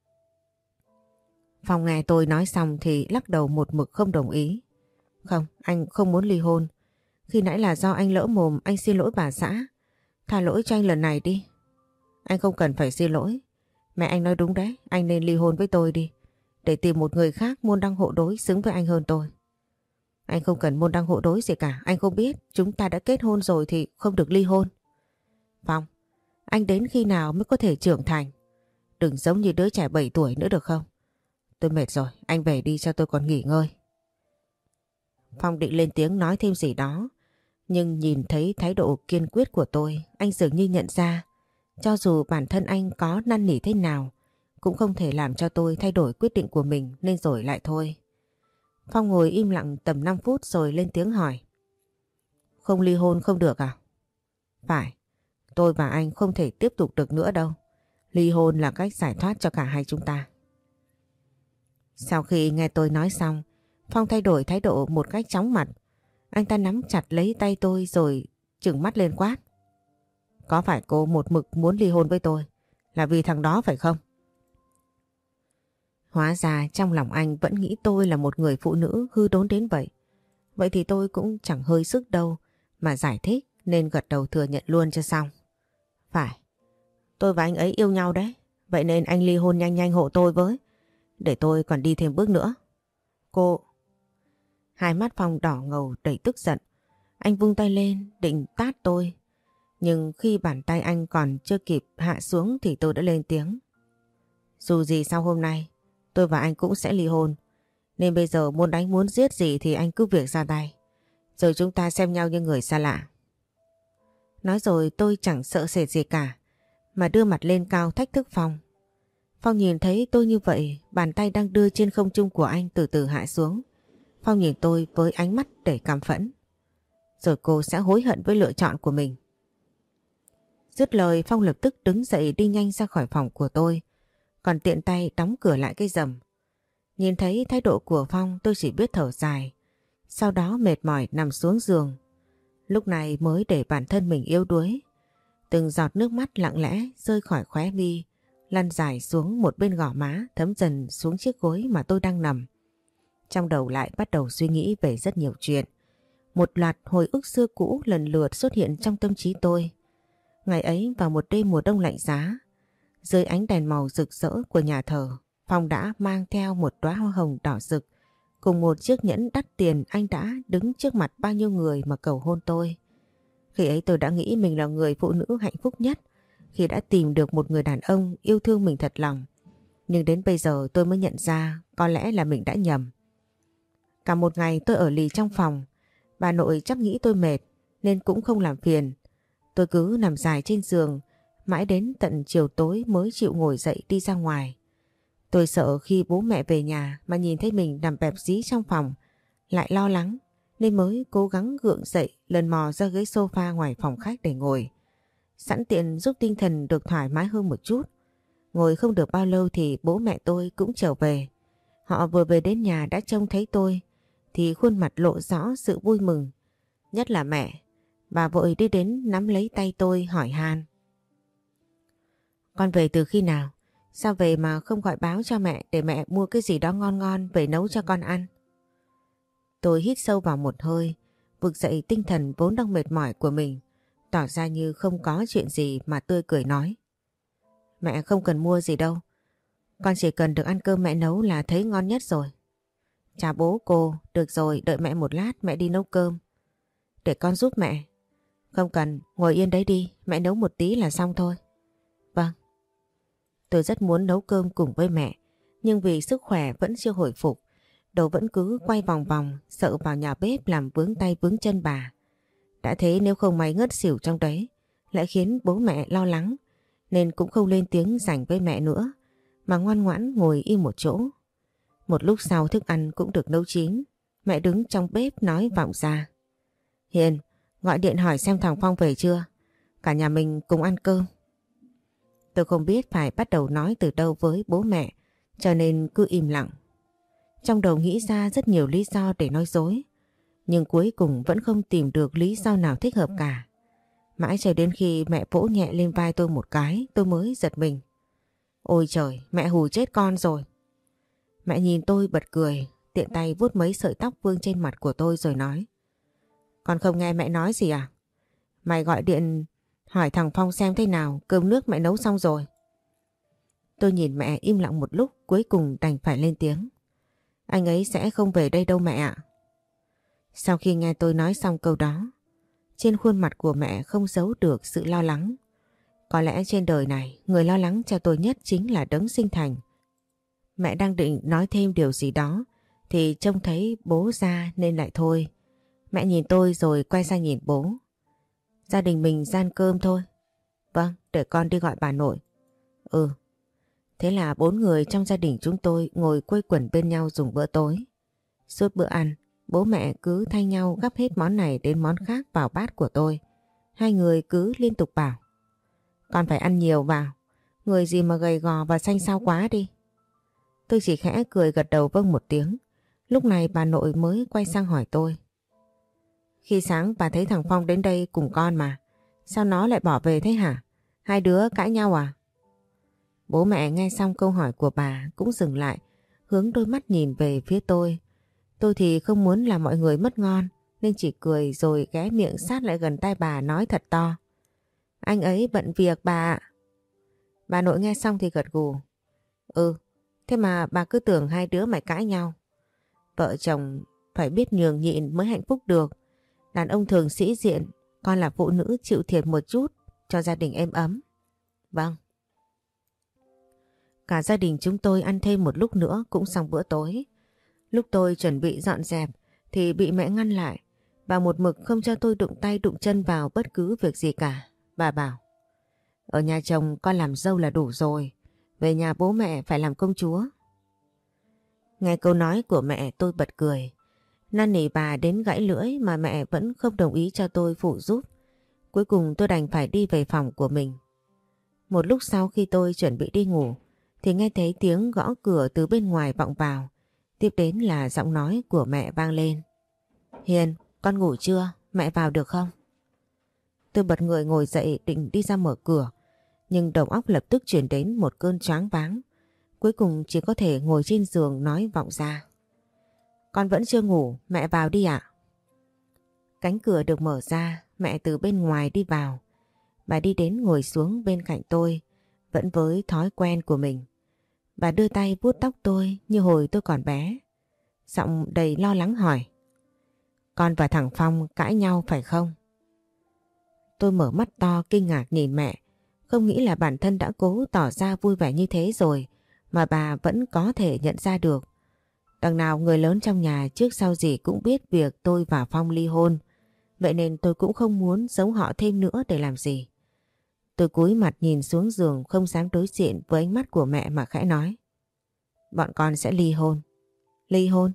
Phong nghe tôi nói xong thì lắc đầu một mực không đồng ý. Không, anh không muốn ly hôn. Khi nãy là do anh lỡ mồm, anh xin lỗi bà xã. Tha lỗi cho anh lần này đi. Anh không cần phải xin lỗi. Mẹ anh nói đúng đấy, anh nên ly hôn với tôi đi. Để tìm một người khác môn đăng hộ đối xứng với anh hơn tôi. Anh không cần môn đăng hộ đối gì cả. Anh không biết chúng ta đã kết hôn rồi thì không được ly hôn. Phong, anh đến khi nào mới có thể trưởng thành? Đừng giống như đứa trẻ bảy tuổi nữa được không? Tôi mệt rồi, anh về đi cho tôi còn nghỉ ngơi. Phong định lên tiếng nói thêm gì đó, nhưng nhìn thấy thái độ kiên quyết của tôi, anh dường như nhận ra, cho dù bản thân anh có năn nỉ thế nào, cũng không thể làm cho tôi thay đổi quyết định của mình nên rồi lại thôi. Phong ngồi im lặng tầm năm phút rồi lên tiếng hỏi. Không ly hôn không được à? Phải, tôi và anh không thể tiếp tục được nữa đâu. Ly hôn là cách giải thoát cho cả hai chúng ta. Sau khi nghe tôi nói xong, Phong thay đổi thái độ một cách chóng mặt. Anh ta nắm chặt lấy tay tôi rồi trừng mắt lên quát. Có phải cô một mực muốn ly hôn với tôi là vì thằng đó phải không? Hóa ra trong lòng anh vẫn nghĩ tôi là một người phụ nữ hư đốn đến vậy. Vậy thì tôi cũng chẳng hơi sức đâu mà giải thích, nên gật đầu thừa nhận luôn cho xong. Phải, tôi và anh ấy yêu nhau đấy. Vậy nên anh ly hôn nhanh nhanh hộ tôi với, để tôi còn đi thêm bước nữa. Cô... Hai mắt Phong đỏ ngầu đầy tức giận. Anh vung tay lên định tát tôi. Nhưng khi bàn tay anh còn chưa kịp hạ xuống thì tôi đã lên tiếng. Dù gì sau hôm nay tôi và anh cũng sẽ ly hôn. Nên bây giờ muốn đánh muốn giết gì thì anh cứ việc ra tay. Rồi chúng ta xem nhau như người xa lạ. Nói rồi tôi chẳng sợ sệt gì cả, mà đưa mặt lên cao thách thức Phong. Phong nhìn thấy tôi như vậy, bàn tay đang đưa trên không trung của anh từ từ hạ xuống. Phong nhìn tôi với ánh mắt đầy căm phẫn. Rồi cô sẽ hối hận với lựa chọn của mình. Dứt lời Phong lập tức đứng dậy đi nhanh ra khỏi phòng của tôi, còn tiện tay đóng cửa lại cái rầm. Nhìn thấy thái độ của Phong tôi chỉ biết thở dài, sau đó mệt mỏi nằm xuống giường. Lúc này mới để bản thân mình yếu đuối. Từng giọt nước mắt lặng lẽ rơi khỏi khóe mi, lăn dài xuống một bên gò má, thấm dần xuống chiếc gối mà tôi đang nằm. Trong đầu lại bắt đầu suy nghĩ về rất nhiều chuyện. Một loạt hồi ức xưa cũ lần lượt xuất hiện trong tâm trí tôi. Ngày ấy vào một đêm mùa đông lạnh giá, dưới ánh đèn màu rực rỡ của nhà thờ, Phong đã mang theo một đóa hoa hồng đỏ rực cùng một chiếc nhẫn đắt tiền. Anh đã đứng trước mặt bao nhiêu người mà cầu hôn tôi. Khi ấy tôi đã nghĩ mình là người phụ nữ hạnh phúc nhất khi đã tìm được một người đàn ông yêu thương mình thật lòng. Nhưng đến bây giờ tôi mới nhận ra có lẽ là mình đã nhầm. Cả một ngày tôi ở lì trong phòng. Bà nội chắc nghĩ tôi mệt nên cũng không làm phiền. Tôi cứ nằm dài trên giường, mãi đến tận chiều tối mới chịu ngồi dậy đi ra ngoài. Tôi sợ khi bố mẹ về nhà mà nhìn thấy mình nằm bẹp dí trong phòng, lại lo lắng, nên mới cố gắng gượng dậy lần mò ra ghế sofa ngoài phòng khách để ngồi. Sẵn tiện giúp tinh thần được thoải mái hơn một chút. Ngồi không được bao lâu thì bố mẹ tôi cũng trở về. Họ vừa về đến nhà đã trông thấy tôi thì khuôn mặt lộ rõ sự vui mừng. Nhất là mẹ, bà vội đi đến nắm lấy tay tôi hỏi han. Con về từ khi nào? Sao về mà không gọi báo cho mẹ để mẹ mua cái gì đó ngon ngon về nấu cho con ăn? Tôi hít sâu vào một hơi, vực dậy tinh thần vốn đang mệt mỏi của mình, tỏ ra như không có chuyện gì mà tươi cười nói. Mẹ không cần mua gì đâu, con chỉ cần được ăn cơm mẹ nấu là thấy ngon nhất rồi. Chào bố cô, được rồi, đợi mẹ một lát mẹ đi nấu cơm. Để con giúp mẹ. Không cần, ngồi yên đấy đi, mẹ nấu một tí là xong thôi. Vâng. Tôi rất muốn nấu cơm cùng với mẹ, nhưng vì sức khỏe vẫn chưa hồi phục, đầu vẫn cứ quay vòng vòng, sợ vào nhà bếp làm vướng tay vướng chân bà. Đã thế nếu không may ngất xỉu trong đấy, lại khiến bố mẹ lo lắng, nên cũng không lên tiếng giành với mẹ nữa, mà ngoan ngoãn ngồi im một chỗ. Một lúc sau thức ăn cũng được nấu chín, mẹ đứng trong bếp nói vọng ra. Hiền, gọi điện hỏi xem thằng Phong về chưa, cả nhà mình cùng ăn cơm. Tôi không biết phải bắt đầu nói từ đâu với bố mẹ, cho nên cứ im lặng. Trong đầu nghĩ ra rất nhiều lý do để nói dối, nhưng cuối cùng vẫn không tìm được lý do nào thích hợp cả. Mãi cho đến khi mẹ vỗ nhẹ lên vai tôi một cái, tôi mới giật mình. Ôi trời, mẹ hù chết con rồi. Mẹ nhìn tôi bật cười, tiện tay vuốt mấy sợi tóc vương trên mặt của tôi rồi nói. Con không nghe mẹ nói gì à? Mày gọi điện hỏi thằng Phong xem thế nào, cơm nước mẹ nấu xong rồi. Tôi nhìn mẹ im lặng một lúc, cuối cùng đành phải lên tiếng. Anh ấy sẽ không về đây đâu mẹ ạ. Sau khi nghe tôi nói xong câu đó, trên khuôn mặt của mẹ không giấu được sự lo lắng. Có lẽ trên đời này, người lo lắng cho tôi nhất chính là Đấng Sinh Thành. Mẹ đang định nói thêm điều gì đó, thì trông thấy bố ra nên lại thôi. Mẹ nhìn tôi rồi quay sang nhìn bố. Gia đình mình gian cơm thôi. Vâng, để con đi gọi bà nội. Ừ. Thế là bốn người trong gia đình chúng tôi ngồi quây quần bên nhau dùng bữa tối. Suốt bữa ăn, bố mẹ cứ thay nhau gắp hết món này đến món khác vào bát của tôi. Hai người cứ liên tục bảo. Con phải ăn nhiều vào. Người gì mà gầy gò và xanh xao quá đi. Tôi chỉ khẽ cười gật đầu vâng một tiếng. Lúc này bà nội mới quay sang hỏi tôi. Khi sáng bà thấy thằng Phong đến đây cùng con mà. Sao nó lại bỏ về thế hả? Hai đứa cãi nhau à? Bố mẹ nghe xong câu hỏi của bà cũng dừng lại, hướng đôi mắt nhìn về phía tôi. Tôi thì không muốn làm mọi người mất ngon, nên chỉ cười rồi ghé miệng sát lại gần tai bà nói thật to. Anh ấy bận việc bà ạ. Bà nội nghe xong thì gật gù. Ừ, thế mà bà cứ tưởng hai đứa mày cãi nhau. Vợ chồng phải biết nhường nhịn mới hạnh phúc được. Đàn ông thường sĩ diện, con là phụ nữ chịu thiệt một chút cho gia đình êm ấm. Vâng. Cả gia đình chúng tôi ăn thêm một lúc nữa cũng xong bữa tối. Lúc tôi chuẩn bị dọn dẹp thì bị mẹ ngăn lại. Bà một mực không cho tôi đụng tay đụng chân vào bất cứ việc gì cả. Bà bảo, ở nhà chồng con làm dâu là đủ rồi. Về nhà bố mẹ phải làm công chúa. Nghe câu nói của mẹ tôi bật cười. Năn nỉ bà đến gãy lưỡi mà mẹ vẫn không đồng ý cho tôi phụ giúp. Cuối cùng tôi đành phải đi về phòng của mình. Một lúc sau khi tôi chuẩn bị đi ngủ thì nghe thấy tiếng gõ cửa từ bên ngoài vọng vào. Tiếp đến là giọng nói của mẹ vang lên. Hiền, con ngủ chưa? Mẹ vào được không? Tôi bật người ngồi dậy định đi ra mở cửa. Nhưng đầu óc lập tức chuyển đến một cơn choáng váng. Cuối cùng chỉ có thể ngồi trên giường nói vọng ra. Con vẫn chưa ngủ, mẹ vào đi ạ. Cánh cửa được mở ra, mẹ từ bên ngoài đi vào. Bà đi đến ngồi xuống bên cạnh tôi, vẫn với thói quen của mình. Bà đưa tay vuốt tóc tôi như hồi tôi còn bé. Giọng đầy lo lắng hỏi. Con và thằng Phong cãi nhau phải không? Tôi mở mắt to kinh ngạc nhìn mẹ. Không nghĩ là bản thân đã cố tỏ ra vui vẻ như thế rồi mà bà vẫn có thể nhận ra được. Đằng nào người lớn trong nhà trước sau gì cũng biết việc tôi và Phong ly hôn. Vậy nên tôi cũng không muốn giấu họ thêm nữa để làm gì. Tôi cúi mặt nhìn xuống giường không dám đối diện với ánh mắt của mẹ mà khẽ nói. Bọn con sẽ ly hôn. Ly hôn?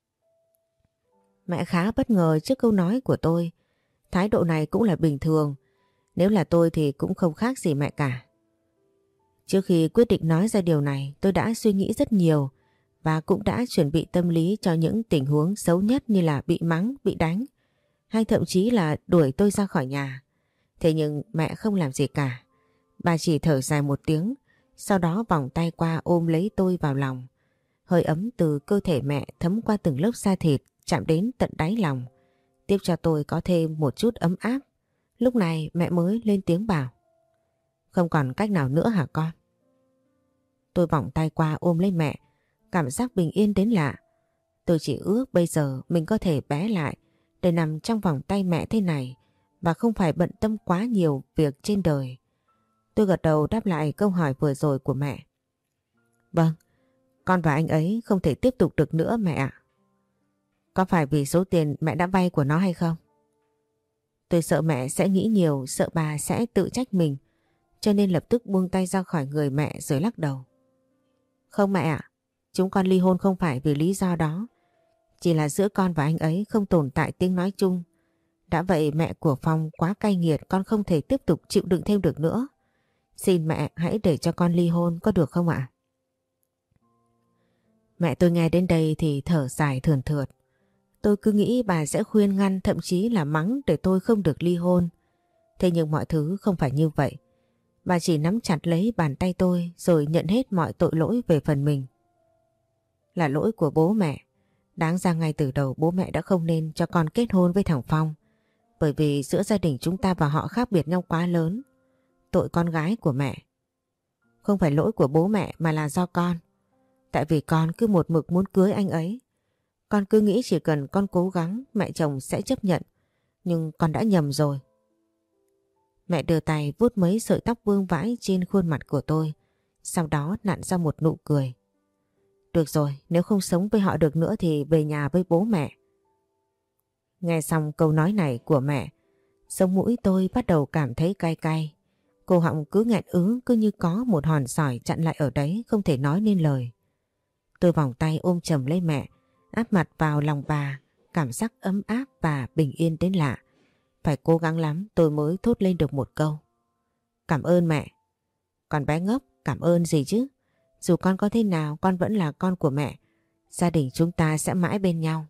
Mẹ khá bất ngờ trước câu nói của tôi. Thái độ này cũng là bình thường. Nếu là tôi thì cũng không khác gì mẹ cả. Trước khi quyết định nói ra điều này, tôi đã suy nghĩ rất nhiều và cũng đã chuẩn bị tâm lý cho những tình huống xấu nhất như là bị mắng, bị đánh hay thậm chí là đuổi tôi ra khỏi nhà. Thế nhưng mẹ không làm gì cả. Bà chỉ thở dài một tiếng, sau đó vòng tay qua ôm lấy tôi vào lòng. Hơi ấm từ cơ thể mẹ thấm qua từng lớp da thịt chạm đến tận đáy lòng, tiếp cho tôi có thêm một chút ấm áp. Lúc này mẹ mới lên tiếng bảo. Không còn cách nào nữa hả con? Tôi vòng tay qua ôm lấy mẹ, cảm giác bình yên đến lạ. Tôi chỉ ước bây giờ mình có thể bé lại để nằm trong vòng tay mẹ thế này và không phải bận tâm quá nhiều việc trên đời. Tôi gật đầu đáp lại câu hỏi vừa rồi của mẹ. Vâng, con và anh ấy không thể tiếp tục được nữa mẹ ạ. Có phải vì số tiền mẹ đã vay của nó hay không? Tôi sợ mẹ sẽ nghĩ nhiều, sợ bà sẽ tự trách mình, cho nên lập tức buông tay ra khỏi người mẹ rồi lắc đầu. Không mẹ ạ, chúng con ly hôn không phải vì lý do đó. Chỉ là giữa con và anh ấy không tồn tại tiếng nói chung. Đã vậy mẹ của Phong quá cay nghiệt, con không thể tiếp tục chịu đựng thêm được nữa. Xin mẹ hãy để cho con ly hôn có được không ạ? Mẹ tôi nghe đến đây thì thở dài thườn thượt. Tôi cứ nghĩ bà sẽ khuyên ngăn, thậm chí là mắng để tôi không được ly hôn. Thế nhưng mọi thứ không phải như vậy. Bà chỉ nắm chặt lấy bàn tay tôi rồi nhận hết mọi tội lỗi về phần mình. Là lỗi của bố mẹ. Đáng ra ngay từ đầu bố mẹ đã không nên cho con kết hôn với thằng Phong. Bởi vì giữa gia đình chúng ta và họ khác biệt nhau quá lớn. Tội con gái của mẹ. Không phải lỗi của bố mẹ mà là do con. Tại vì con cứ một mực muốn cưới anh ấy. Con cứ nghĩ chỉ cần con cố gắng mẹ chồng sẽ chấp nhận. Nhưng con đã nhầm rồi. Mẹ đưa tay vuốt mấy sợi tóc vương vãi trên khuôn mặt của tôi. Sau đó nặn ra một nụ cười. Được rồi, nếu không sống với họ được nữa thì về nhà với bố mẹ. Nghe xong câu nói này của mẹ, sống mũi tôi bắt đầu cảm thấy cay cay. Cổ họng cứ nghẹn ứ, cứ như có một hòn sỏi chặn lại ở đấy, không thể nói nên lời. Tôi vòng tay ôm chầm lấy mẹ, áp mặt vào lòng bà, cảm giác ấm áp và bình yên đến lạ. Phải cố gắng lắm tôi mới thốt lên được một câu. Cảm ơn mẹ. Con bé ngốc, cảm ơn gì chứ? Dù con có thế nào con vẫn là con của mẹ. Gia đình chúng ta sẽ mãi bên nhau.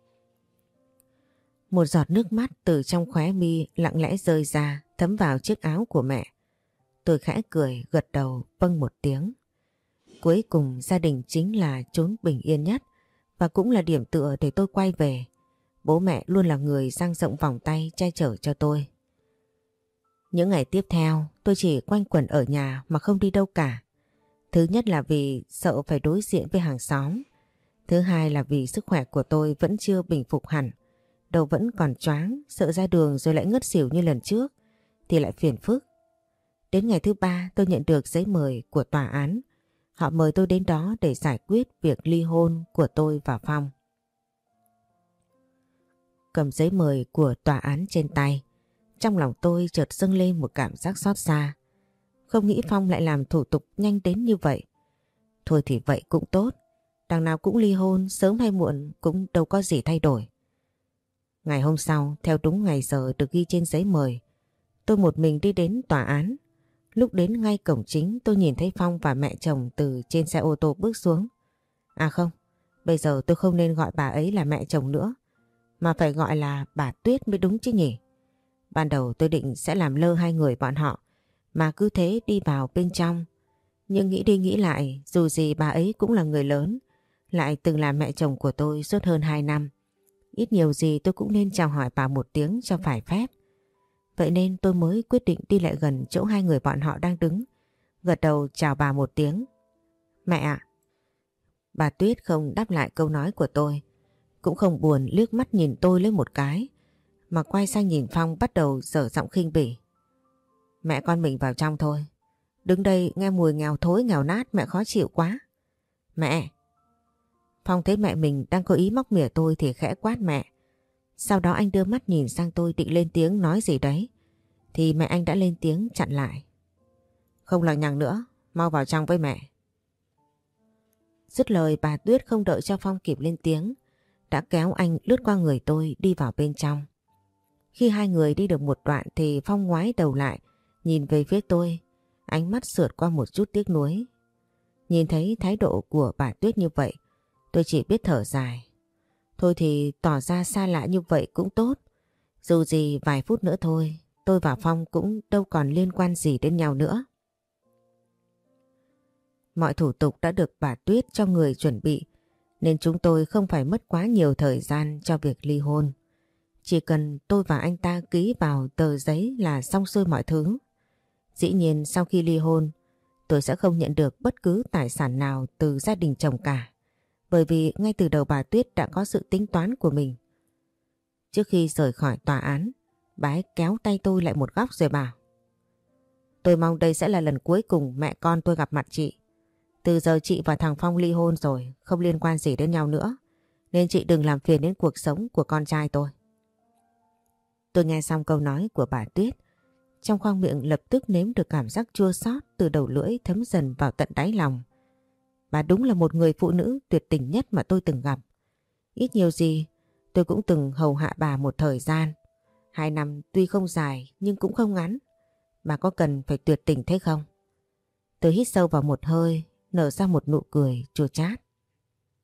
Một giọt nước mắt từ trong khóe mi lặng lẽ rơi ra, thấm vào chiếc áo của mẹ. Tôi khẽ cười, gật đầu, vâng một tiếng. Cuối cùng gia đình chính là chốn bình yên nhất và cũng là điểm tựa để tôi quay về. Bố mẹ luôn là người dang rộng vòng tay che chở cho tôi. Những ngày tiếp theo tôi chỉ quanh quẩn ở nhà mà không đi đâu cả. Thứ nhất là vì sợ phải đối diện với hàng xóm. Thứ hai là vì sức khỏe của tôi vẫn chưa bình phục hẳn. Đầu vẫn còn choáng, sợ ra đường rồi lại ngất xỉu như lần trước thì lại phiền phức. Đến ngày thứ ba tôi nhận được giấy mời của tòa án. Họ mời tôi đến đó để giải quyết việc ly hôn của tôi và Phong. Cầm giấy mời của tòa án trên tay, trong lòng tôi chợt dâng lên một cảm giác xót xa. Không nghĩ Phong lại làm thủ tục nhanh đến như vậy. Thôi thì vậy cũng tốt, đằng nào cũng ly hôn, sớm hay muộn cũng đâu có gì thay đổi. Ngày hôm sau, theo đúng ngày giờ được ghi trên giấy mời, tôi một mình đi đến tòa án. Lúc đến ngay cổng chính tôi nhìn thấy Phong và mẹ chồng từ trên xe ô tô bước xuống. À không, bây giờ tôi không nên gọi bà ấy là mẹ chồng nữa, mà phải gọi là bà Tuyết mới đúng chứ nhỉ. Ban đầu tôi định sẽ làm lơ hai người bọn họ, mà cứ thế đi vào bên trong. Nhưng nghĩ đi nghĩ lại, dù gì bà ấy cũng là người lớn, lại từng là mẹ chồng của tôi suốt hơn hai năm. Ít nhiều gì tôi cũng nên chào hỏi bà một tiếng cho phải phép. Vậy nên tôi mới quyết định đi lại gần chỗ hai người bọn họ đang đứng, gật đầu chào bà một tiếng. Mẹ ạ. Bà Tuyết không đáp lại câu nói của tôi, cũng không buồn liếc mắt nhìn tôi lấy một cái, mà quay sang nhìn Phong bắt đầu dở giọng khinh bỉ. Mẹ con mình vào trong thôi. Đứng đây nghe mùi nghèo thối nghèo nát mẹ khó chịu quá. Mẹ! Phong thấy mẹ mình đang có ý móc mỉa tôi thì khẽ quát mẹ. Sau đó anh đưa mắt nhìn sang tôi định lên tiếng nói gì đấy, thì mẹ anh đã lên tiếng chặn lại. Không lằng nhằng nữa, mau vào trong với mẹ. Dứt lời bà Tuyết không đợi cho Phong kịp lên tiếng, đã kéo anh lướt qua người tôi đi vào bên trong. Khi hai người đi được một đoạn thì Phong ngoái đầu lại, nhìn về phía tôi, ánh mắt sượt qua một chút tiếc nuối. Nhìn thấy thái độ của bà Tuyết như vậy, tôi chỉ biết thở dài. Thôi thì tỏ ra xa lạ như vậy cũng tốt. Dù gì vài phút nữa thôi, tôi và Phong cũng đâu còn liên quan gì đến nhau nữa. Mọi thủ tục đã được bà Tuyết cho người chuẩn bị, nên chúng tôi không phải mất quá nhiều thời gian cho việc ly hôn. Chỉ cần tôi và anh ta ký vào tờ giấy là xong xuôi mọi thứ. Dĩ nhiên sau khi ly hôn, tôi sẽ không nhận được bất cứ tài sản nào từ gia đình chồng cả. Bởi vì ngay từ đầu bà Tuyết đã có sự tính toán của mình. Trước khi rời khỏi tòa án, bà ấy kéo tay tôi lại một góc rồi bảo. Tôi mong đây sẽ là lần cuối cùng mẹ con tôi gặp mặt chị. Từ giờ chị và thằng Phong ly hôn rồi, không liên quan gì đến nhau nữa. Nên chị đừng làm phiền đến cuộc sống của con trai tôi. Tôi nghe xong câu nói của bà Tuyết, trong khoang miệng lập tức nếm được cảm giác chua xót từ đầu lưỡi thấm dần vào tận đáy lòng. Bà đúng là một người phụ nữ tuyệt tình nhất mà tôi từng gặp. Ít nhiều gì, tôi cũng từng hầu hạ bà một thời gian. Hai năm tuy không dài nhưng cũng không ngắn. Bà có cần phải tuyệt tình thế không? Tôi hít sâu vào một hơi, nở ra một nụ cười chua chát.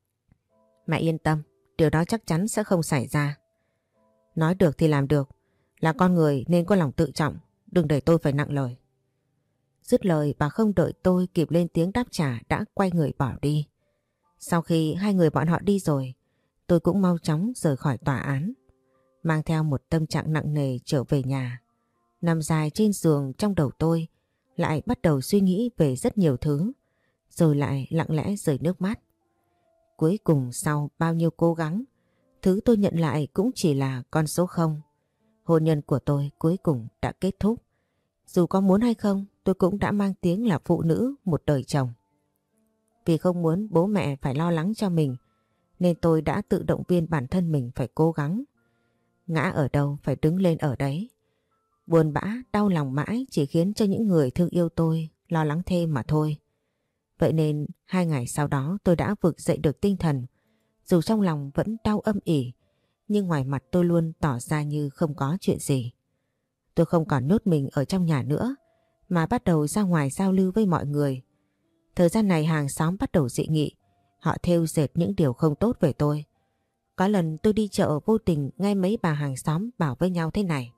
Mẹ yên tâm, điều đó chắc chắn sẽ không xảy ra. Nói được thì làm được, là con người nên có lòng tự trọng, đừng để tôi phải nặng lời. Dứt lời bà không đợi tôi kịp lên tiếng đáp trả đã quay người bỏ đi. Sau khi hai người bọn họ đi rồi, tôi cũng mau chóng rời khỏi tòa án, mang theo một tâm trạng nặng nề trở về nhà. Nằm dài trên giường trong đầu tôi lại bắt đầu suy nghĩ về rất nhiều thứ, rồi lại lặng lẽ rơi nước mắt. Cuối cùng sau bao nhiêu cố gắng, thứ tôi nhận lại cũng chỉ là con số không. Hôn nhân của tôi cuối cùng đã kết thúc. Dù có muốn hay không, tôi cũng đã mang tiếng là phụ nữ một đời chồng. Vì không muốn bố mẹ phải lo lắng cho mình, nên tôi đã tự động viên bản thân mình phải cố gắng. Ngã ở đâu phải đứng lên ở đấy. Buồn bã, đau lòng mãi chỉ khiến cho những người thương yêu tôi lo lắng thêm mà thôi. Vậy nên hai ngày sau đó tôi đã vực dậy được tinh thần. Dù trong lòng vẫn đau âm ỉ, nhưng ngoài mặt tôi luôn tỏ ra như không có chuyện gì. Tôi không còn nhốt mình ở trong nhà nữa, mà bắt đầu ra ngoài giao lưu với mọi người. Thời gian này hàng xóm bắt đầu dị nghị, họ thêu dệt những điều không tốt về tôi. Có lần tôi đi chợ vô tình nghe mấy bà hàng xóm bảo với nhau thế này.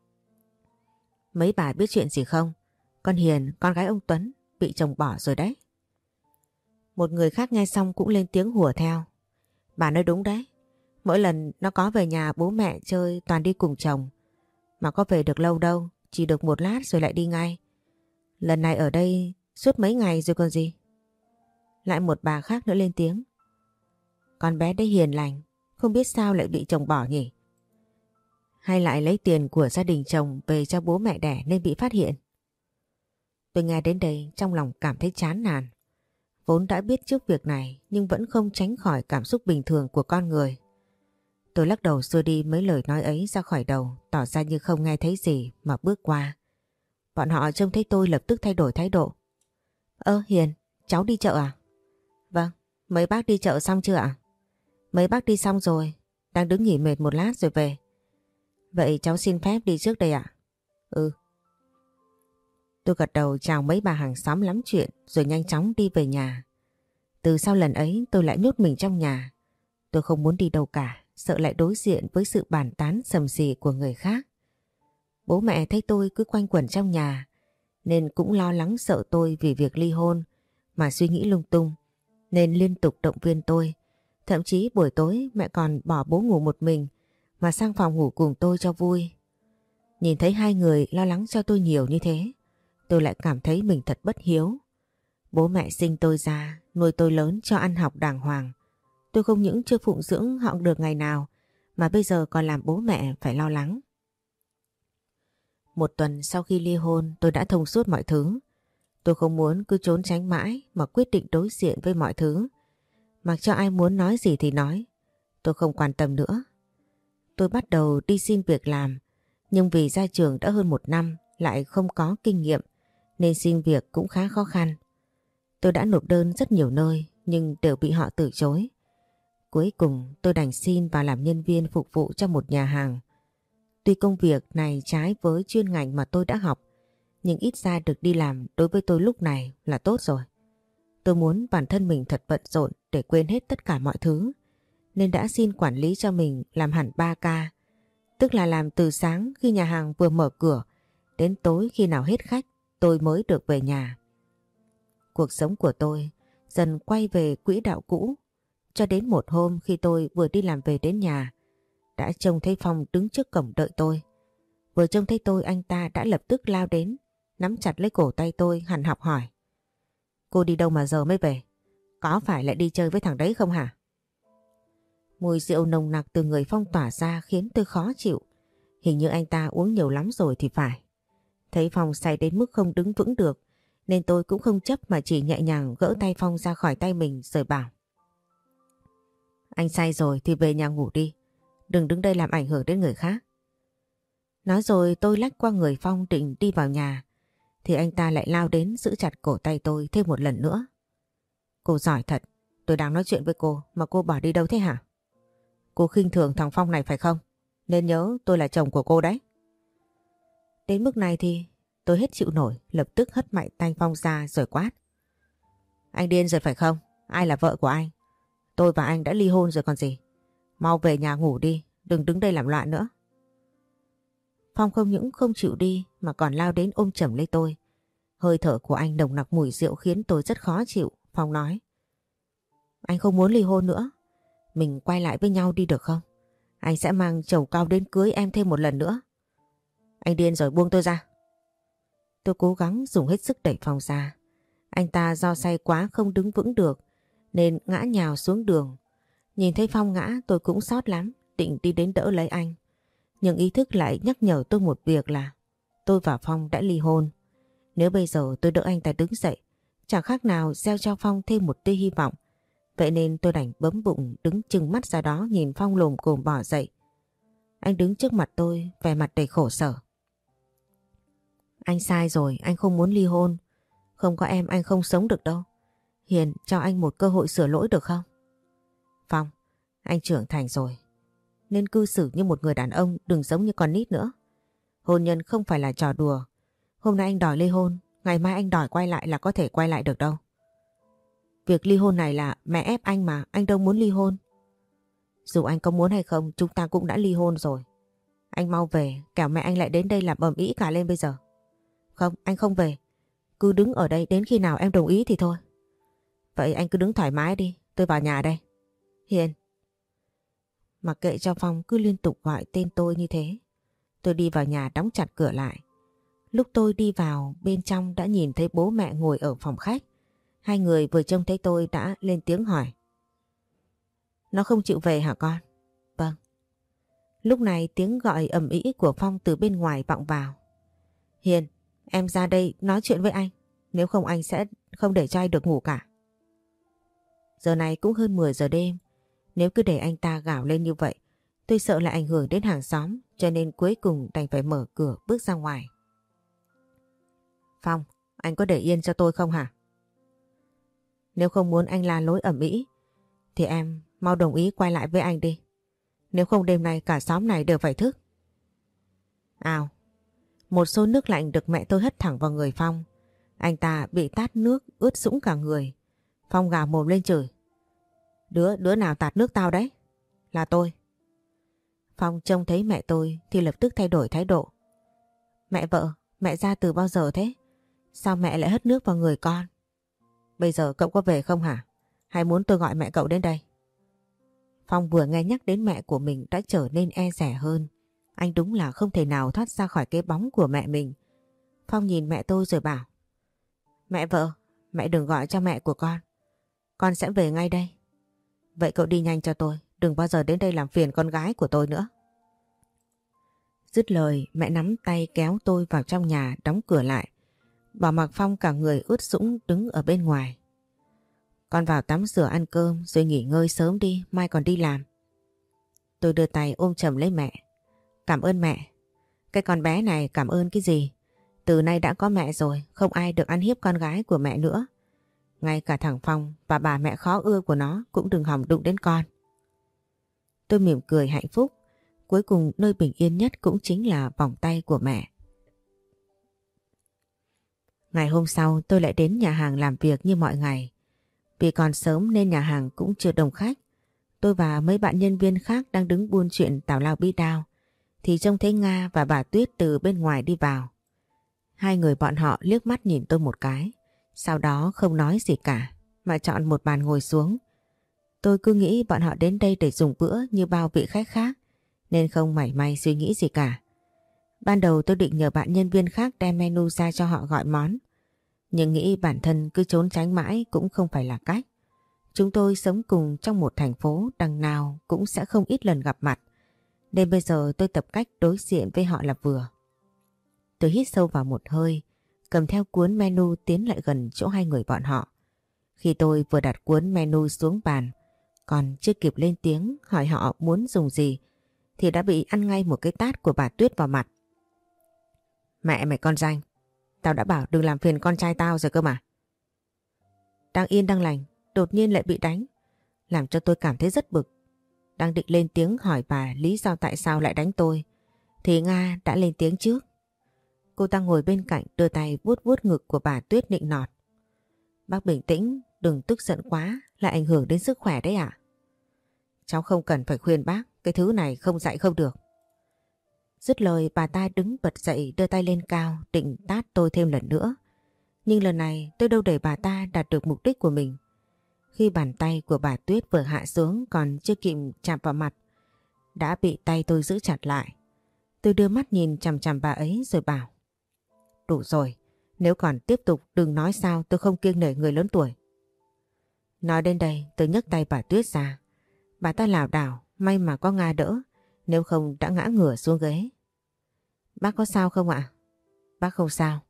Mấy bà biết chuyện gì không? Con Hiền, con gái ông Tuấn, bị chồng bỏ rồi đấy. Một người khác nghe xong cũng lên tiếng hùa theo. Bà nói đúng đấy, mỗi lần nó có về nhà bố mẹ chơi toàn đi cùng chồng. Mà có về được lâu đâu, chỉ được một lát rồi lại đi ngay. Lần này ở đây suốt mấy ngày rồi còn gì. Lại một bà khác nữa lên tiếng. Con bé đấy hiền lành, không biết sao lại bị chồng bỏ nhỉ? Hay lại lấy tiền của gia đình chồng về cho bố mẹ đẻ nên bị phát hiện? Tôi nghe đến đây trong lòng cảm thấy chán nản. Vốn đã biết trước việc này nhưng vẫn không tránh khỏi cảm xúc bình thường của con người. Tôi lắc đầu xua đi mấy lời nói ấy ra khỏi đầu, tỏ ra như không nghe thấy gì mà bước qua. Bọn họ trông thấy tôi lập tức thay đổi thái độ. Ơ Hiền, cháu đi chợ à? Vâng, mấy bác đi chợ xong chưa ạ? Mấy bác đi xong rồi, đang đứng nghỉ mệt một lát rồi về. Vậy cháu xin phép đi trước đây ạ? Ừ. Tôi gật đầu chào mấy bà hàng xóm lắm chuyện rồi nhanh chóng đi về nhà. Từ sau lần ấy tôi lại nhốt mình trong nhà. Tôi không muốn đi đâu cả, sợ lại đối diện với sự bàn tán sầm sì của người khác. Bố mẹ thấy tôi cứ quanh quẩn trong nhà nên cũng lo lắng sợ tôi vì việc ly hôn mà suy nghĩ lung tung, nên liên tục động viên tôi. Thậm chí buổi tối mẹ còn bỏ bố ngủ một mình mà sang phòng ngủ cùng tôi cho vui. Nhìn thấy hai người lo lắng cho tôi nhiều như thế, tôi lại cảm thấy mình thật bất hiếu. Bố mẹ sinh tôi ra, nuôi tôi lớn cho ăn học đàng hoàng. Tôi không những chưa phụng dưỡng họ được ngày nào, mà bây giờ còn làm bố mẹ phải lo lắng. Một tuần sau khi ly hôn tôi đã thông suốt mọi thứ. Tôi không muốn cứ trốn tránh mãi mà quyết định đối diện với mọi thứ. Mặc cho ai muốn nói gì thì nói, tôi không quan tâm nữa. Tôi bắt đầu đi xin việc làm, nhưng vì ra trường đã hơn một năm lại không có kinh nghiệm nên xin việc cũng khá khó khăn. Tôi đã nộp đơn rất nhiều nơi nhưng đều bị họ từ chối. Cuối cùng tôi đành xin vào làm nhân viên phục vụ cho một nhà hàng. Tuy công việc này trái với chuyên ngành mà tôi đã học, nhưng ít ra được đi làm đối với tôi lúc này là tốt rồi. Tôi muốn bản thân mình thật bận rộn để quên hết tất cả mọi thứ, nên đã xin quản lý cho mình làm hẳn ba ca, tức là làm từ sáng khi nhà hàng vừa mở cửa đến tối khi nào hết khách tôi mới được về nhà. Cuộc sống của tôi dần quay về quỹ đạo cũ, cho đến một hôm khi tôi vừa đi làm về đến nhà, đã trông thấy Phong đứng trước cổng đợi tôi. Vừa trông thấy tôi, anh ta đã lập tức lao đến, nắm chặt lấy cổ tay tôi hằn học hỏi. Cô đi đâu mà giờ mới về? Có phải lại đi chơi với thằng đấy không hả? Mùi rượu nồng nặc từ người Phong tỏa ra khiến tôi khó chịu. Hình như anh ta uống nhiều lắm rồi thì phải. Thấy Phong say đến mức không đứng vững được, nên tôi cũng không chấp mà chỉ nhẹ nhàng gỡ tay Phong ra khỏi tay mình rồi bảo. Anh say rồi thì về nhà ngủ đi, đừng đứng đây làm ảnh hưởng đến người khác. Nói rồi tôi lách qua người Phong định đi vào nhà, thì anh ta lại lao đến giữ chặt cổ tay tôi thêm một lần nữa. Cô giỏi thật, tôi đang nói chuyện với cô mà cô bỏ đi đâu thế hả? Cô khinh thường thằng Phong này phải không? Nên nhớ tôi là chồng của cô đấy. Đến mức này thì tôi hết chịu nổi, lập tức hất mạnh tay Phong ra rồi quát. Anh điên rồi phải không? Ai là vợ của anh? Tôi và anh đã ly hôn rồi còn gì. Mau về nhà ngủ đi, đừng đứng đây làm loạn nữa. Phong không những không chịu đi mà còn lao đến ôm chầm lấy tôi. Hơi thở của anh nồng nặc mùi rượu khiến tôi rất khó chịu. Phong nói: Anh không muốn ly hôn nữa. Mình quay lại với nhau đi được không? Anh sẽ mang chầu cao đến cưới em thêm một lần nữa. Anh điên rồi, buông tôi ra. Tôi cố gắng dùng hết sức đẩy Phong ra. Anh ta do say quá không đứng vững được nên ngã nhào xuống đường. Nhìn thấy Phong ngã tôi cũng xót lắm, định đi đến đỡ lấy anh. Nhưng ý thức lại nhắc nhở tôi một việc là tôi và Phong đã ly hôn. Nếu bây giờ tôi đỡ anh ta đứng dậy, chẳng khác nào gieo cho Phong thêm một tia hy vọng. Vậy nên tôi đành bấm bụng đứng trừng mắt ra đó nhìn Phong lồm cồm bỏ dậy. Anh đứng trước mặt tôi vẻ mặt đầy khổ sở. Anh sai rồi, anh không muốn ly hôn. Không có em anh không sống được đâu. Hiền, cho anh một cơ hội sửa lỗi được không? Phong, anh trưởng thành rồi, nên cư xử như một người đàn ông, đừng giống như con nít nữa. Hôn nhân không phải là trò đùa. Hôm nay anh đòi ly hôn, ngày mai anh đòi quay lại là có thể quay lại được đâu. Việc ly hôn này là mẹ ép anh mà, anh đâu muốn ly hôn. Dù anh có muốn hay không, chúng ta cũng đã ly hôn rồi. Anh mau về, kẻo mẹ anh lại đến đây làm ầm ĩ cả lên bây giờ. Không, anh không về. Cứ đứng ở đây đến khi nào em đồng ý thì thôi. Vậy anh cứ đứng thoải mái đi, tôi vào nhà đây. Hiền. Mặc kệ cho Phong cứ liên tục gọi tên tôi như thế, tôi đi vào nhà đóng chặt cửa lại. Lúc tôi đi vào bên trong đã nhìn thấy bố mẹ ngồi ở phòng khách. Hai người vừa trông thấy tôi đã lên tiếng hỏi: Nó không chịu về hả con? Vâng. Lúc này tiếng gọi ầm ĩ của Phong từ bên ngoài vọng vào. Hiền, em ra đây nói chuyện với anh, nếu không anh sẽ không để cho anh được ngủ cả. Giờ này cũng hơn mười giờ đêm, nếu cứ để anh ta gào lên như vậy, tôi sợ lại ảnh hưởng đến hàng xóm, cho nên cuối cùng đành phải mở cửa bước ra ngoài. Phong, anh có để yên cho tôi không hả? Nếu không muốn anh la lối ầm ĩ thì em mau đồng ý quay lại với anh đi. Nếu không đêm nay cả xóm này đều phải thức. Ào, một xô nước lạnh được mẹ tôi hất thẳng vào người Phong. Anh ta bị tát nước ướt sũng cả người. Phong gào mồm lên chửi: Đứa, đứa nào tạt nước tao đấy? Là tôi. Phong trông thấy mẹ tôi thì lập tức thay đổi thái độ. Mẹ vợ, mẹ ra từ bao giờ thế? Sao mẹ lại hất nước vào người con? Bây giờ cậu có về không hả? Hay muốn tôi gọi mẹ cậu đến đây? Phong vừa nghe nhắc đến mẹ của mình đã trở nên e dè hơn. Anh đúng là không thể nào thoát ra khỏi cái bóng của mẹ mình. Phong nhìn mẹ tôi rồi bảo: Mẹ vợ, mẹ đừng gọi cho mẹ của con. Con sẽ về ngay đây. Vậy cậu đi nhanh cho tôi, đừng bao giờ đến đây làm phiền con gái của tôi nữa. Dứt lời, mẹ nắm tay kéo tôi vào trong nhà đóng cửa lại. Bỏ mặc Phong cả người ướt sũng đứng ở bên ngoài. Con vào tắm rửa ăn cơm rồi nghỉ ngơi sớm đi, mai còn đi làm. Tôi đưa tay ôm chầm lấy mẹ. Cảm ơn mẹ. Cái con bé này cảm ơn cái gì? Từ nay đã có mẹ rồi, không ai được ăn hiếp con gái của mẹ nữa. Ngay cả thằng Phong và bà mẹ khó ưa của nó cũng đừng hòng đụng đến con. Tôi mỉm cười hạnh phúc. Cuối cùng nơi bình yên nhất cũng chính là vòng tay của mẹ. Ngày hôm sau tôi lại đến nhà hàng làm việc như mọi ngày. Vì còn sớm nên nhà hàng cũng chưa đông khách. Tôi và mấy bạn nhân viên khác đang đứng buôn chuyện tào lao bí đao thì trông thấy Nga và bà Tuyết từ bên ngoài đi vào. Hai người bọn họ liếc mắt nhìn tôi một cái, sau đó không nói gì cả mà chọn một bàn ngồi xuống. Tôi cứ nghĩ bọn họ đến đây để dùng bữa như bao vị khách khác nên không mảy may suy nghĩ gì cả. Ban đầu tôi định nhờ bạn nhân viên khác đem menu ra cho họ gọi món, nhưng nghĩ bản thân cứ trốn tránh mãi cũng không phải là cách. Chúng tôi sống cùng trong một thành phố, đằng nào cũng sẽ không ít lần gặp mặt, nên bây giờ tôi tập cách đối diện với họ là vừa. Tôi hít sâu vào một hơi, cầm theo cuốn menu tiến lại gần chỗ hai người bọn họ. Khi tôi vừa đặt cuốn menu xuống bàn, còn chưa kịp lên tiếng hỏi họ muốn dùng gì, thì đã bị ăn ngay một cái tát của bà Tuyết vào mặt. Mẹ mày con danh, tao đã bảo đừng làm phiền con trai tao rồi cơ mà. Đang yên đang lành, đột nhiên lại bị đánh, làm cho tôi cảm thấy rất bực. Đang định lên tiếng hỏi bà lý do tại sao lại đánh tôi, thì Nga đã lên tiếng trước. Cô ta ngồi bên cạnh đưa tay vuốt vuốt ngực của bà Tuyết nịnh nọt. Bác bình tĩnh, đừng tức giận quá, lại ảnh hưởng đến sức khỏe đấy ạ. Cháu không cần phải khuyên bác, cái thứ này không dạy không được. Dứt lời bà ta đứng bật dậy đưa tay lên cao định tát tôi thêm lần nữa. Nhưng lần này tôi đâu để bà ta đạt được mục đích của mình. Khi bàn tay của bà Tuyết vừa hạ xuống còn chưa kịp chạm vào mặt, đã bị tay tôi giữ chặt lại. Tôi đưa mắt nhìn chằm chằm bà ấy rồi bảo: đủ rồi, nếu còn tiếp tục đừng nói sao tôi không kiêng nể người lớn tuổi. Nói đến đây tôi nhấc tay bà Tuyết ra. Bà ta lảo đảo, may mà có Nga đỡ, nếu không đã ngã ngửa xuống ghế. Bác có sao không ạ? Bác không sao.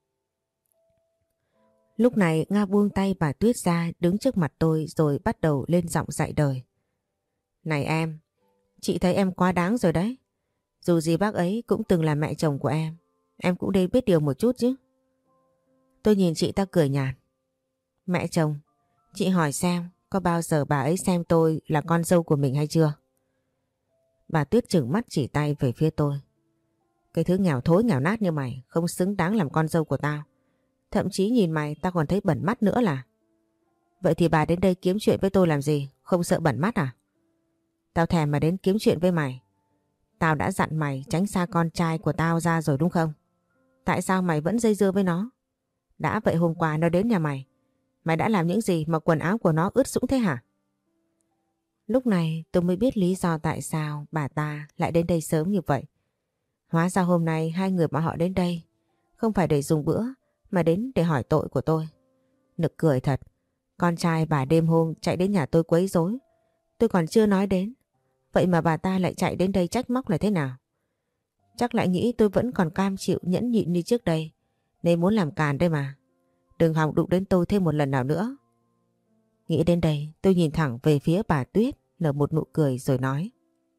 Lúc này Nga buông tay bà Tuyết ra đứng trước mặt tôi rồi bắt đầu lên giọng dạy đời. Này em, chị thấy em quá đáng rồi đấy. Dù gì bác ấy cũng từng là mẹ chồng của em, em cũng nên biết điều một chút chứ. Tôi nhìn chị ta cười nhạt. Mẹ chồng, chị hỏi xem có bao giờ bà ấy xem tôi là con dâu của mình hay chưa? Bà Tuyết trừng mắt chỉ tay về phía tôi. Cái thứ nghèo thối nghèo nát như mày không xứng đáng làm con dâu của tao. Thậm chí nhìn mày tao còn thấy bẩn mắt nữa là. Vậy thì bà đến đây kiếm chuyện với tôi làm gì? Không sợ bẩn mắt à? Tao thèm mà đến kiếm chuyện với mày. Tao đã dặn mày tránh xa con trai của tao ra rồi đúng không? Tại sao mày vẫn dây dưa với nó? Đã vậy hôm qua nó đến nhà mày, mày đã làm những gì mà quần áo của nó ướt sũng thế hả? Lúc này tôi mới biết lý do tại sao bà ta lại đến đây sớm như vậy. Hóa ra hôm nay hai người bọn họ đến đây không phải để dùng bữa mà đến để hỏi tội của tôi. Nực cười thật. Con trai bà đêm hôm chạy đến nhà tôi quấy rối, tôi còn chưa nói đến. Vậy mà bà ta lại chạy đến đây trách móc là thế nào? Chắc lại nghĩ tôi vẫn còn cam chịu nhẫn nhịn như trước đây, nên muốn làm càn đây mà. Đừng hòng đụng đến tôi thêm một lần nào nữa. Nghĩ đến đây tôi nhìn thẳng về phía bà Tuyết, nở một nụ cười rồi nói.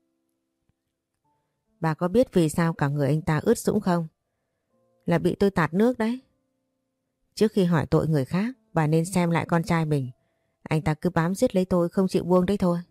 Bà có biết vì sao cả người anh ta ướt sũng không? Là bị tôi tạt nước đấy. Trước khi hỏi tội người khác, bà nên xem lại con trai mình. Anh ta cứ bám giết lấy tôi không chịu buông đấy thôi.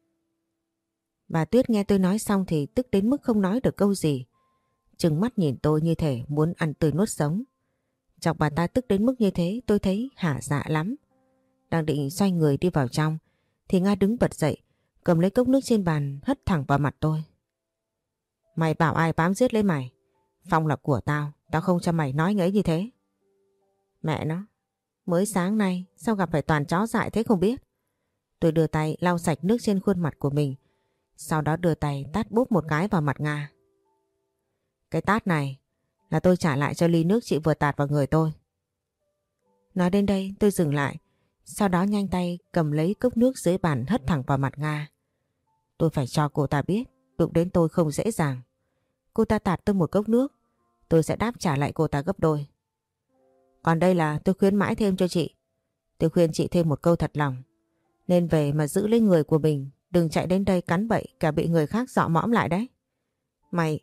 Bà Tuyết nghe tôi nói xong thì tức đến mức không nói được câu gì. Trừng mắt nhìn tôi như thể muốn ăn tươi nuốt sống. Chọc bà ta tức đến mức như thế tôi thấy hả dạ lắm. Đang định xoay người đi vào trong thì Nga đứng bật dậy, cầm lấy cốc nước trên bàn hất thẳng vào mặt tôi. Mày bảo ai bám giết lấy mày? Phong là của tao, tao không cho mày nói ngấy như thế. Mẹ nó, mới sáng nay sao gặp phải toàn chó dại thế không biết. Tôi đưa tay lau sạch nước trên khuôn mặt của mình, sau đó đưa tay tát bốp một cái vào mặt Nga. Cái tát này là tôi trả lại cho ly nước chị vừa tạt vào người tôi. Nói đến đây tôi dừng lại, sau đó nhanh tay cầm lấy cốc nước dưới bàn hất thẳng vào mặt Nga. Tôi phải cho cô ta biết đụng đến tôi không dễ dàng. Cô ta tạt tôi một cốc nước, tôi sẽ đáp trả lại cô ta gấp đôi. Còn đây là tôi khuyến mãi thêm cho chị. Tôi khuyên chị thêm một câu thật lòng. Nên về mà giữ lấy người của mình, đừng chạy đến đây cắn bậy cả bị người khác dọ mõm lại đấy. Mày...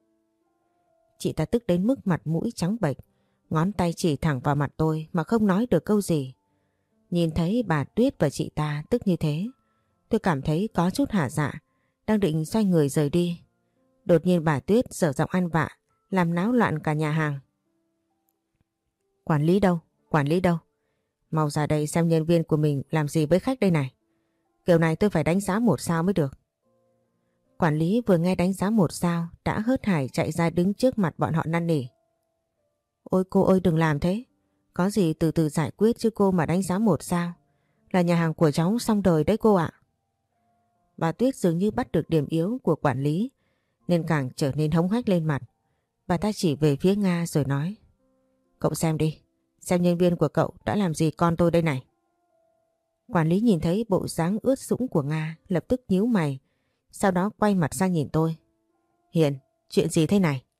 Chị ta tức đến mức mặt mũi trắng bệch, ngón tay chỉ thẳng vào mặt tôi mà không nói được câu gì. Nhìn thấy bà Tuyết và chị ta tức như thế, tôi cảm thấy có chút hả dạ, đang định xoay người rời đi. Đột nhiên bà Tuyết giở giọng ăn vạ, làm náo loạn cả nhà hàng. Quản lý đâu? Quản lý đâu? Mau ra đây xem nhân viên của mình làm gì với khách đây này. Kiểu này tôi phải đánh giá một sao mới được. Quản lý vừa nghe đánh giá một sao đã hớt hải chạy ra đứng trước mặt bọn họ năn nỉ. Ôi cô ơi đừng làm thế. Có gì từ từ giải quyết chứ cô mà đánh giá một sao. Là nhà hàng của cháu xong đời đấy cô ạ. Bà Tuyết dường như bắt được điểm yếu của quản lý nên càng trở nên hống hách lên mặt. Bà ta chỉ về phía Nga rồi nói. Cậu xem đi, xem nhân viên của cậu đã làm gì con tôi đây này. Quản lý nhìn thấy bộ dáng ướt sũng của Nga lập tức nhíu mày, sau đó quay mặt sang nhìn tôi. Hiền, chuyện gì thế này?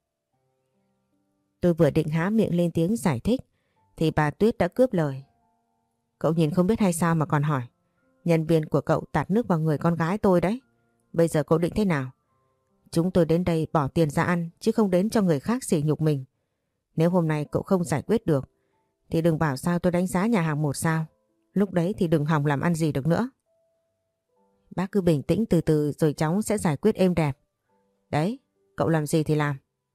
Tôi vừa định há miệng lên tiếng giải thích thì bà Tuyết đã cướp lời. Cậu nhìn không biết hay sao mà còn hỏi. Nhân viên của cậu tạt nước vào người con gái tôi đấy. Bây giờ cậu định thế nào? Chúng tôi đến đây bỏ tiền ra ăn chứ không đến cho người khác sỉ nhục mình. Nếu hôm nay cậu không giải quyết được thì đừng bảo sao tôi đánh giá nhà hàng một sao. Lúc đấy thì đừng hòng làm ăn gì được nữa. Bác cứ bình tĩnh từ từ rồi cháu sẽ giải quyết êm đẹp. Đấy, cậu làm gì thì làm.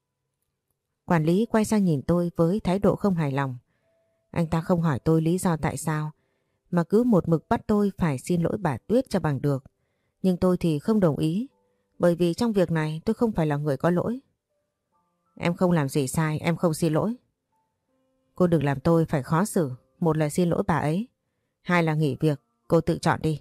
Quản lý quay sang nhìn tôi với thái độ không hài lòng. Anh ta không hỏi tôi lý do tại sao mà cứ một mực bắt tôi phải xin lỗi bà Tuyết cho bằng được. Nhưng tôi thì không đồng ý, bởi vì trong việc này tôi không phải là người có lỗi. Em không làm gì sai, em không xin lỗi. Cô đừng làm tôi phải khó xử. Một là xin lỗi bà ấy, hai là nghỉ việc, cô tự chọn đi.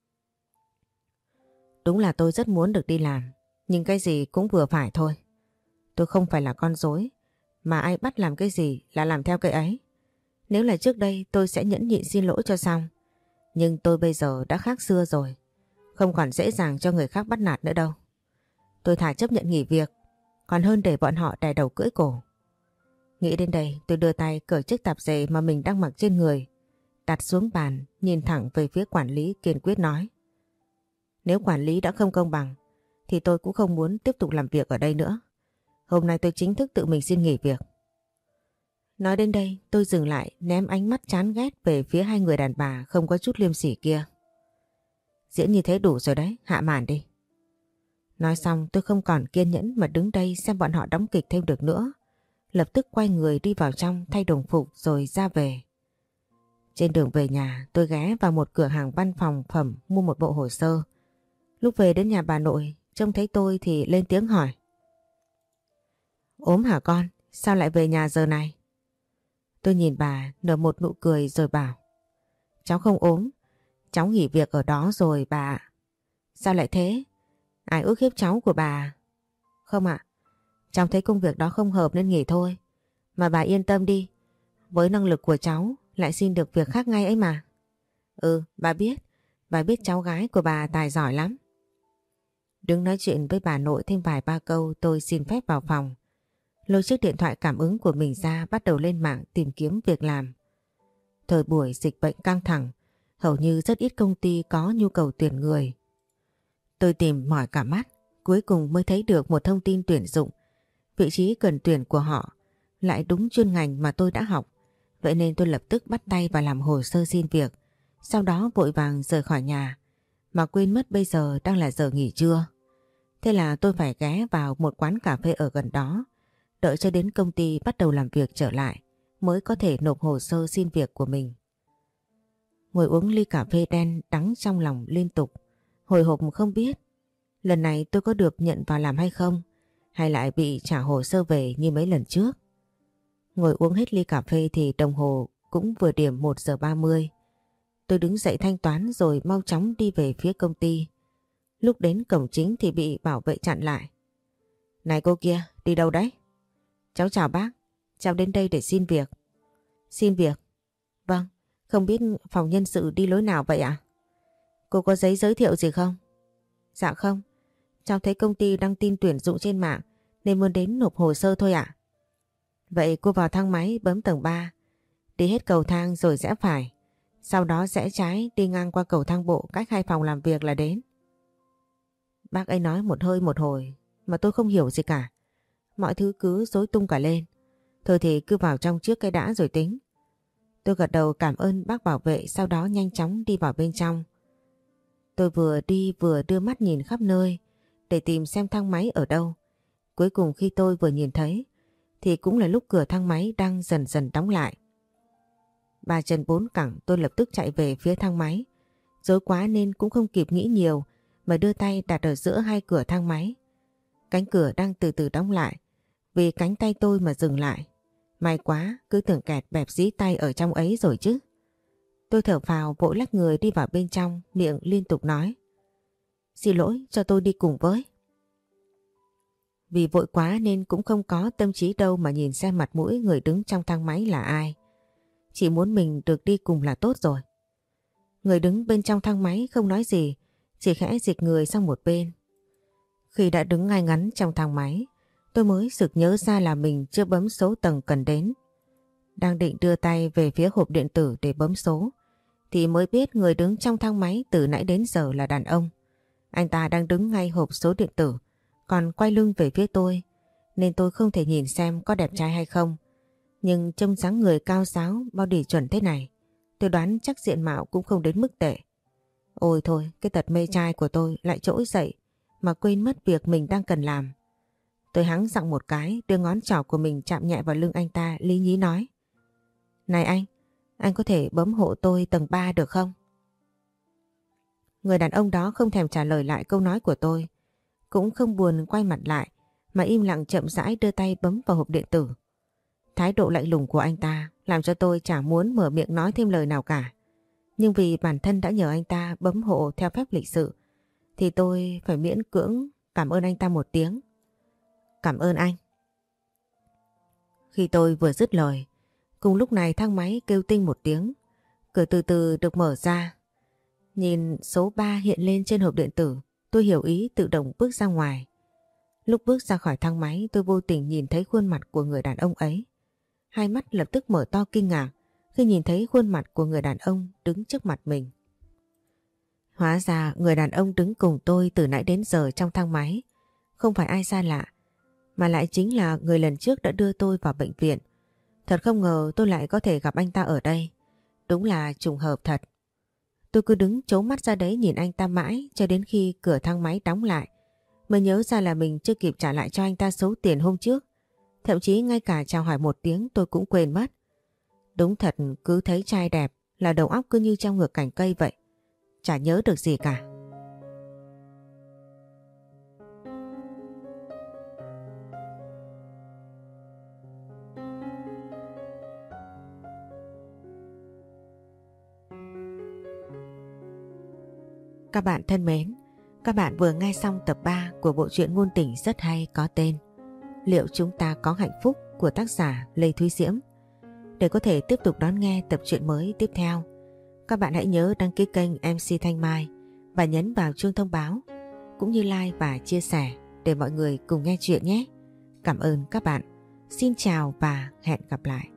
Đúng là tôi rất muốn được đi làm, nhưng cái gì cũng vừa phải thôi. Tôi không phải là con rối, mà ai bắt làm cái gì là làm theo cái ấy. Nếu là trước đây tôi sẽ nhẫn nhịn xin lỗi cho xong. Nhưng tôi bây giờ đã khác xưa rồi, không còn dễ dàng cho người khác bắt nạt nữa đâu. Tôi thà chấp nhận nghỉ việc, còn hơn để bọn họ đè đầu cưỡi cổ. Nghĩ đến đây tôi đưa tay cởi chiếc tạp dề mà mình đang mặc trên người, đặt xuống bàn, nhìn thẳng về phía quản lý kiên quyết nói. Nếu quản lý đã không công bằng, thì tôi cũng không muốn tiếp tục làm việc ở đây nữa. Hôm nay tôi chính thức tự mình xin nghỉ việc. Nói đến đây tôi dừng lại, ném ánh mắt chán ghét về phía hai người đàn bà không có chút liêm sỉ kia. Diễn như thế đủ rồi đấy, hạ màn đi. Nói xong tôi không còn kiên nhẫn mà đứng đây xem bọn họ đóng kịch thêm được nữa. Lập tức quay người đi vào trong thay đồng phục rồi ra về. Trên đường về nhà tôi ghé vào một cửa hàng văn phòng phẩm mua một bộ hồ sơ. Lúc về đến nhà bà nội, trông thấy tôi thì lên tiếng hỏi. Ốm hả con? Sao lại về nhà giờ này? Tôi nhìn bà nở một nụ cười rồi bảo. Cháu không ốm, cháu nghỉ việc ở đó rồi bà ạ. Sao lại thế? Ai ức hiếp cháu của bà? Không ạ, cháu thấy công việc đó không hợp nên nghỉ thôi. Mà bà yên tâm đi, với năng lực của cháu lại xin được việc khác ngay ấy mà. Ừ, bà biết, bà biết cháu gái của bà tài giỏi lắm. Đứng nói chuyện với bà nội thêm vài ba câu tôi xin phép vào phòng. Lôi chiếc điện thoại cảm ứng của mình ra bắt đầu lên mạng tìm kiếm việc làm. Thời buổi dịch bệnh căng thẳng, hầu như rất ít công ty có nhu cầu tuyển người. Tôi tìm mỏi cả mắt, cuối cùng mới thấy được một thông tin tuyển dụng. Vị trí cần tuyển của họ lại đúng chuyên ngành mà tôi đã học. Vậy nên tôi lập tức bắt tay vào làm hồ sơ xin việc. Sau đó vội vàng rời khỏi nhà, mà quên mất bây giờ đang là giờ nghỉ trưa. Thế là tôi phải ghé vào một quán cà phê ở gần đó, đợi cho đến công ty bắt đầu làm việc trở lại mới có thể nộp hồ sơ xin việc của mình. Ngồi uống ly cà phê đen đắng trong lòng liên tục, hồi hộp không biết lần này tôi có được nhận vào làm hay không, hay lại bị trả hồ sơ về như mấy lần trước. Ngồi uống hết ly cà phê thì đồng hồ cũng vừa điểm một giờ ba mươi. Tôi đứng dậy thanh toán rồi mau chóng đi về phía công ty. Lúc đến cổng chính thì bị bảo vệ chặn lại. Này cô kia, đi đâu đấy? Cháu chào bác, cháu đến đây để xin việc. Xin việc? Vâng, không biết phòng nhân sự đi lối nào vậy ạ? Cô có giấy giới thiệu gì không? Dạ không, cháu thấy công ty đăng tin tuyển dụng trên mạng nên muốn đến nộp hồ sơ thôi ạ. Vậy cô vào thang máy bấm tầng ba, đi hết cầu thang rồi rẽ phải, sau đó rẽ trái đi ngang qua cầu thang bộ cách hai phòng làm việc là đến. Bác ấy nói một hơi một hồi mà tôi không hiểu gì cả. Mọi thứ cứ rối tung cả lên. Thôi thì cứ vào trong trước cái đã rồi tính. Tôi gật đầu cảm ơn bác bảo vệ, sau đó nhanh chóng đi vào bên trong. Tôi vừa đi vừa đưa mắt nhìn khắp nơi để tìm xem thang máy ở đâu. Cuối cùng khi tôi vừa nhìn thấy thì cũng là lúc cửa thang máy đang dần dần đóng lại. Ba chân bốn cẳng tôi lập tức chạy về phía thang máy. Rối quá nên cũng không kịp nghĩ nhiều mà đưa tay đặt ở giữa hai cửa thang máy. Cánh cửa đang từ từ đóng lại, vì cánh tay tôi mà dừng lại. May quá, cứ tưởng kẹt bẹp dí tay ở trong ấy rồi chứ. Tôi thở phào vội lách người đi vào bên trong, miệng liên tục nói. Xin lỗi, cho tôi đi cùng với. Vì vội quá nên cũng không có tâm trí đâu mà nhìn xem mặt mũi người đứng trong thang máy là ai. Chỉ muốn mình được đi cùng là tốt rồi. Người đứng bên trong thang máy không nói gì, chỉ khẽ dịch người sang một bên. Khi đã đứng ngay ngắn trong thang máy, tôi mới sực nhớ ra là mình chưa bấm số tầng cần đến. Đang định đưa tay về phía hộp điện tử để bấm số, thì mới biết người đứng trong thang máy từ nãy đến giờ là đàn ông. Anh ta đang đứng ngay hộp số điện tử, còn quay lưng về phía tôi, nên tôi không thể nhìn xem có đẹp trai hay không. Nhưng trông dáng người cao ráo, body chuẩn thế này, tôi đoán chắc diện mạo cũng không đến mức tệ. Ôi thôi, cái tật mê trai của tôi lại trỗi dậy mà quên mất việc mình đang cần làm. Tôi hắng giọng một cái, đưa ngón trỏ của mình chạm nhẹ vào lưng anh ta, lý nhí nói. Này anh, anh có thể bấm hộ tôi tầng ba được không? Người đàn ông đó không thèm trả lời lại câu nói của tôi, cũng không buồn quay mặt lại mà im lặng chậm rãi đưa tay bấm vào hộp điện tử. Thái độ lạnh lùng của anh ta làm cho tôi chả muốn mở miệng nói thêm lời nào cả. Nhưng vì bản thân đã nhờ anh ta bấm hộ theo phép lịch sự thì tôi phải miễn cưỡng cảm ơn anh ta một tiếng. Cảm ơn anh. Khi tôi vừa dứt lời, cùng lúc này thang máy kêu tinh một tiếng. Cửa từ từ được mở ra. Nhìn số ba hiện lên trên hộp điện tử, tôi hiểu ý tự động bước ra ngoài. Lúc bước ra khỏi thang máy tôi vô tình nhìn thấy khuôn mặt của người đàn ông ấy. Hai mắt lập tức mở to kinh ngạc khi nhìn thấy khuôn mặt của người đàn ông đứng trước mặt mình. Hóa ra người đàn ông đứng cùng tôi từ nãy đến giờ trong thang máy không phải ai xa lạ, mà lại chính là người lần trước đã đưa tôi vào bệnh viện. Thật không ngờ tôi lại có thể gặp anh ta ở đây. Đúng là trùng hợp thật. Tôi cứ đứng trố mắt ra đấy nhìn anh ta mãi cho đến khi cửa thang máy đóng lại mới nhớ ra là mình chưa kịp trả lại cho anh ta số tiền hôm trước. Thậm chí ngay cả chào hỏi một tiếng tôi cũng quên mất. Đúng thật, cứ thấy trai đẹp là đầu óc cứ như treo ngược cành cây vậy. Chả nhớ được gì cả. Các bạn thân mến, các bạn vừa nghe xong tập ba của bộ truyện ngôn tình rất hay có tên Liệu chúng ta có hạnh phúc của tác giả Lê Thúy Diễm. Để có thể tiếp tục đón nghe tập truyện mới tiếp theo, các bạn hãy nhớ đăng ký kênh em xê Thanh Mai và nhấn vào chuông thông báo cũng như like và chia sẻ để mọi người cùng nghe chuyện nhé. Cảm ơn các bạn. Xin chào và hẹn gặp lại.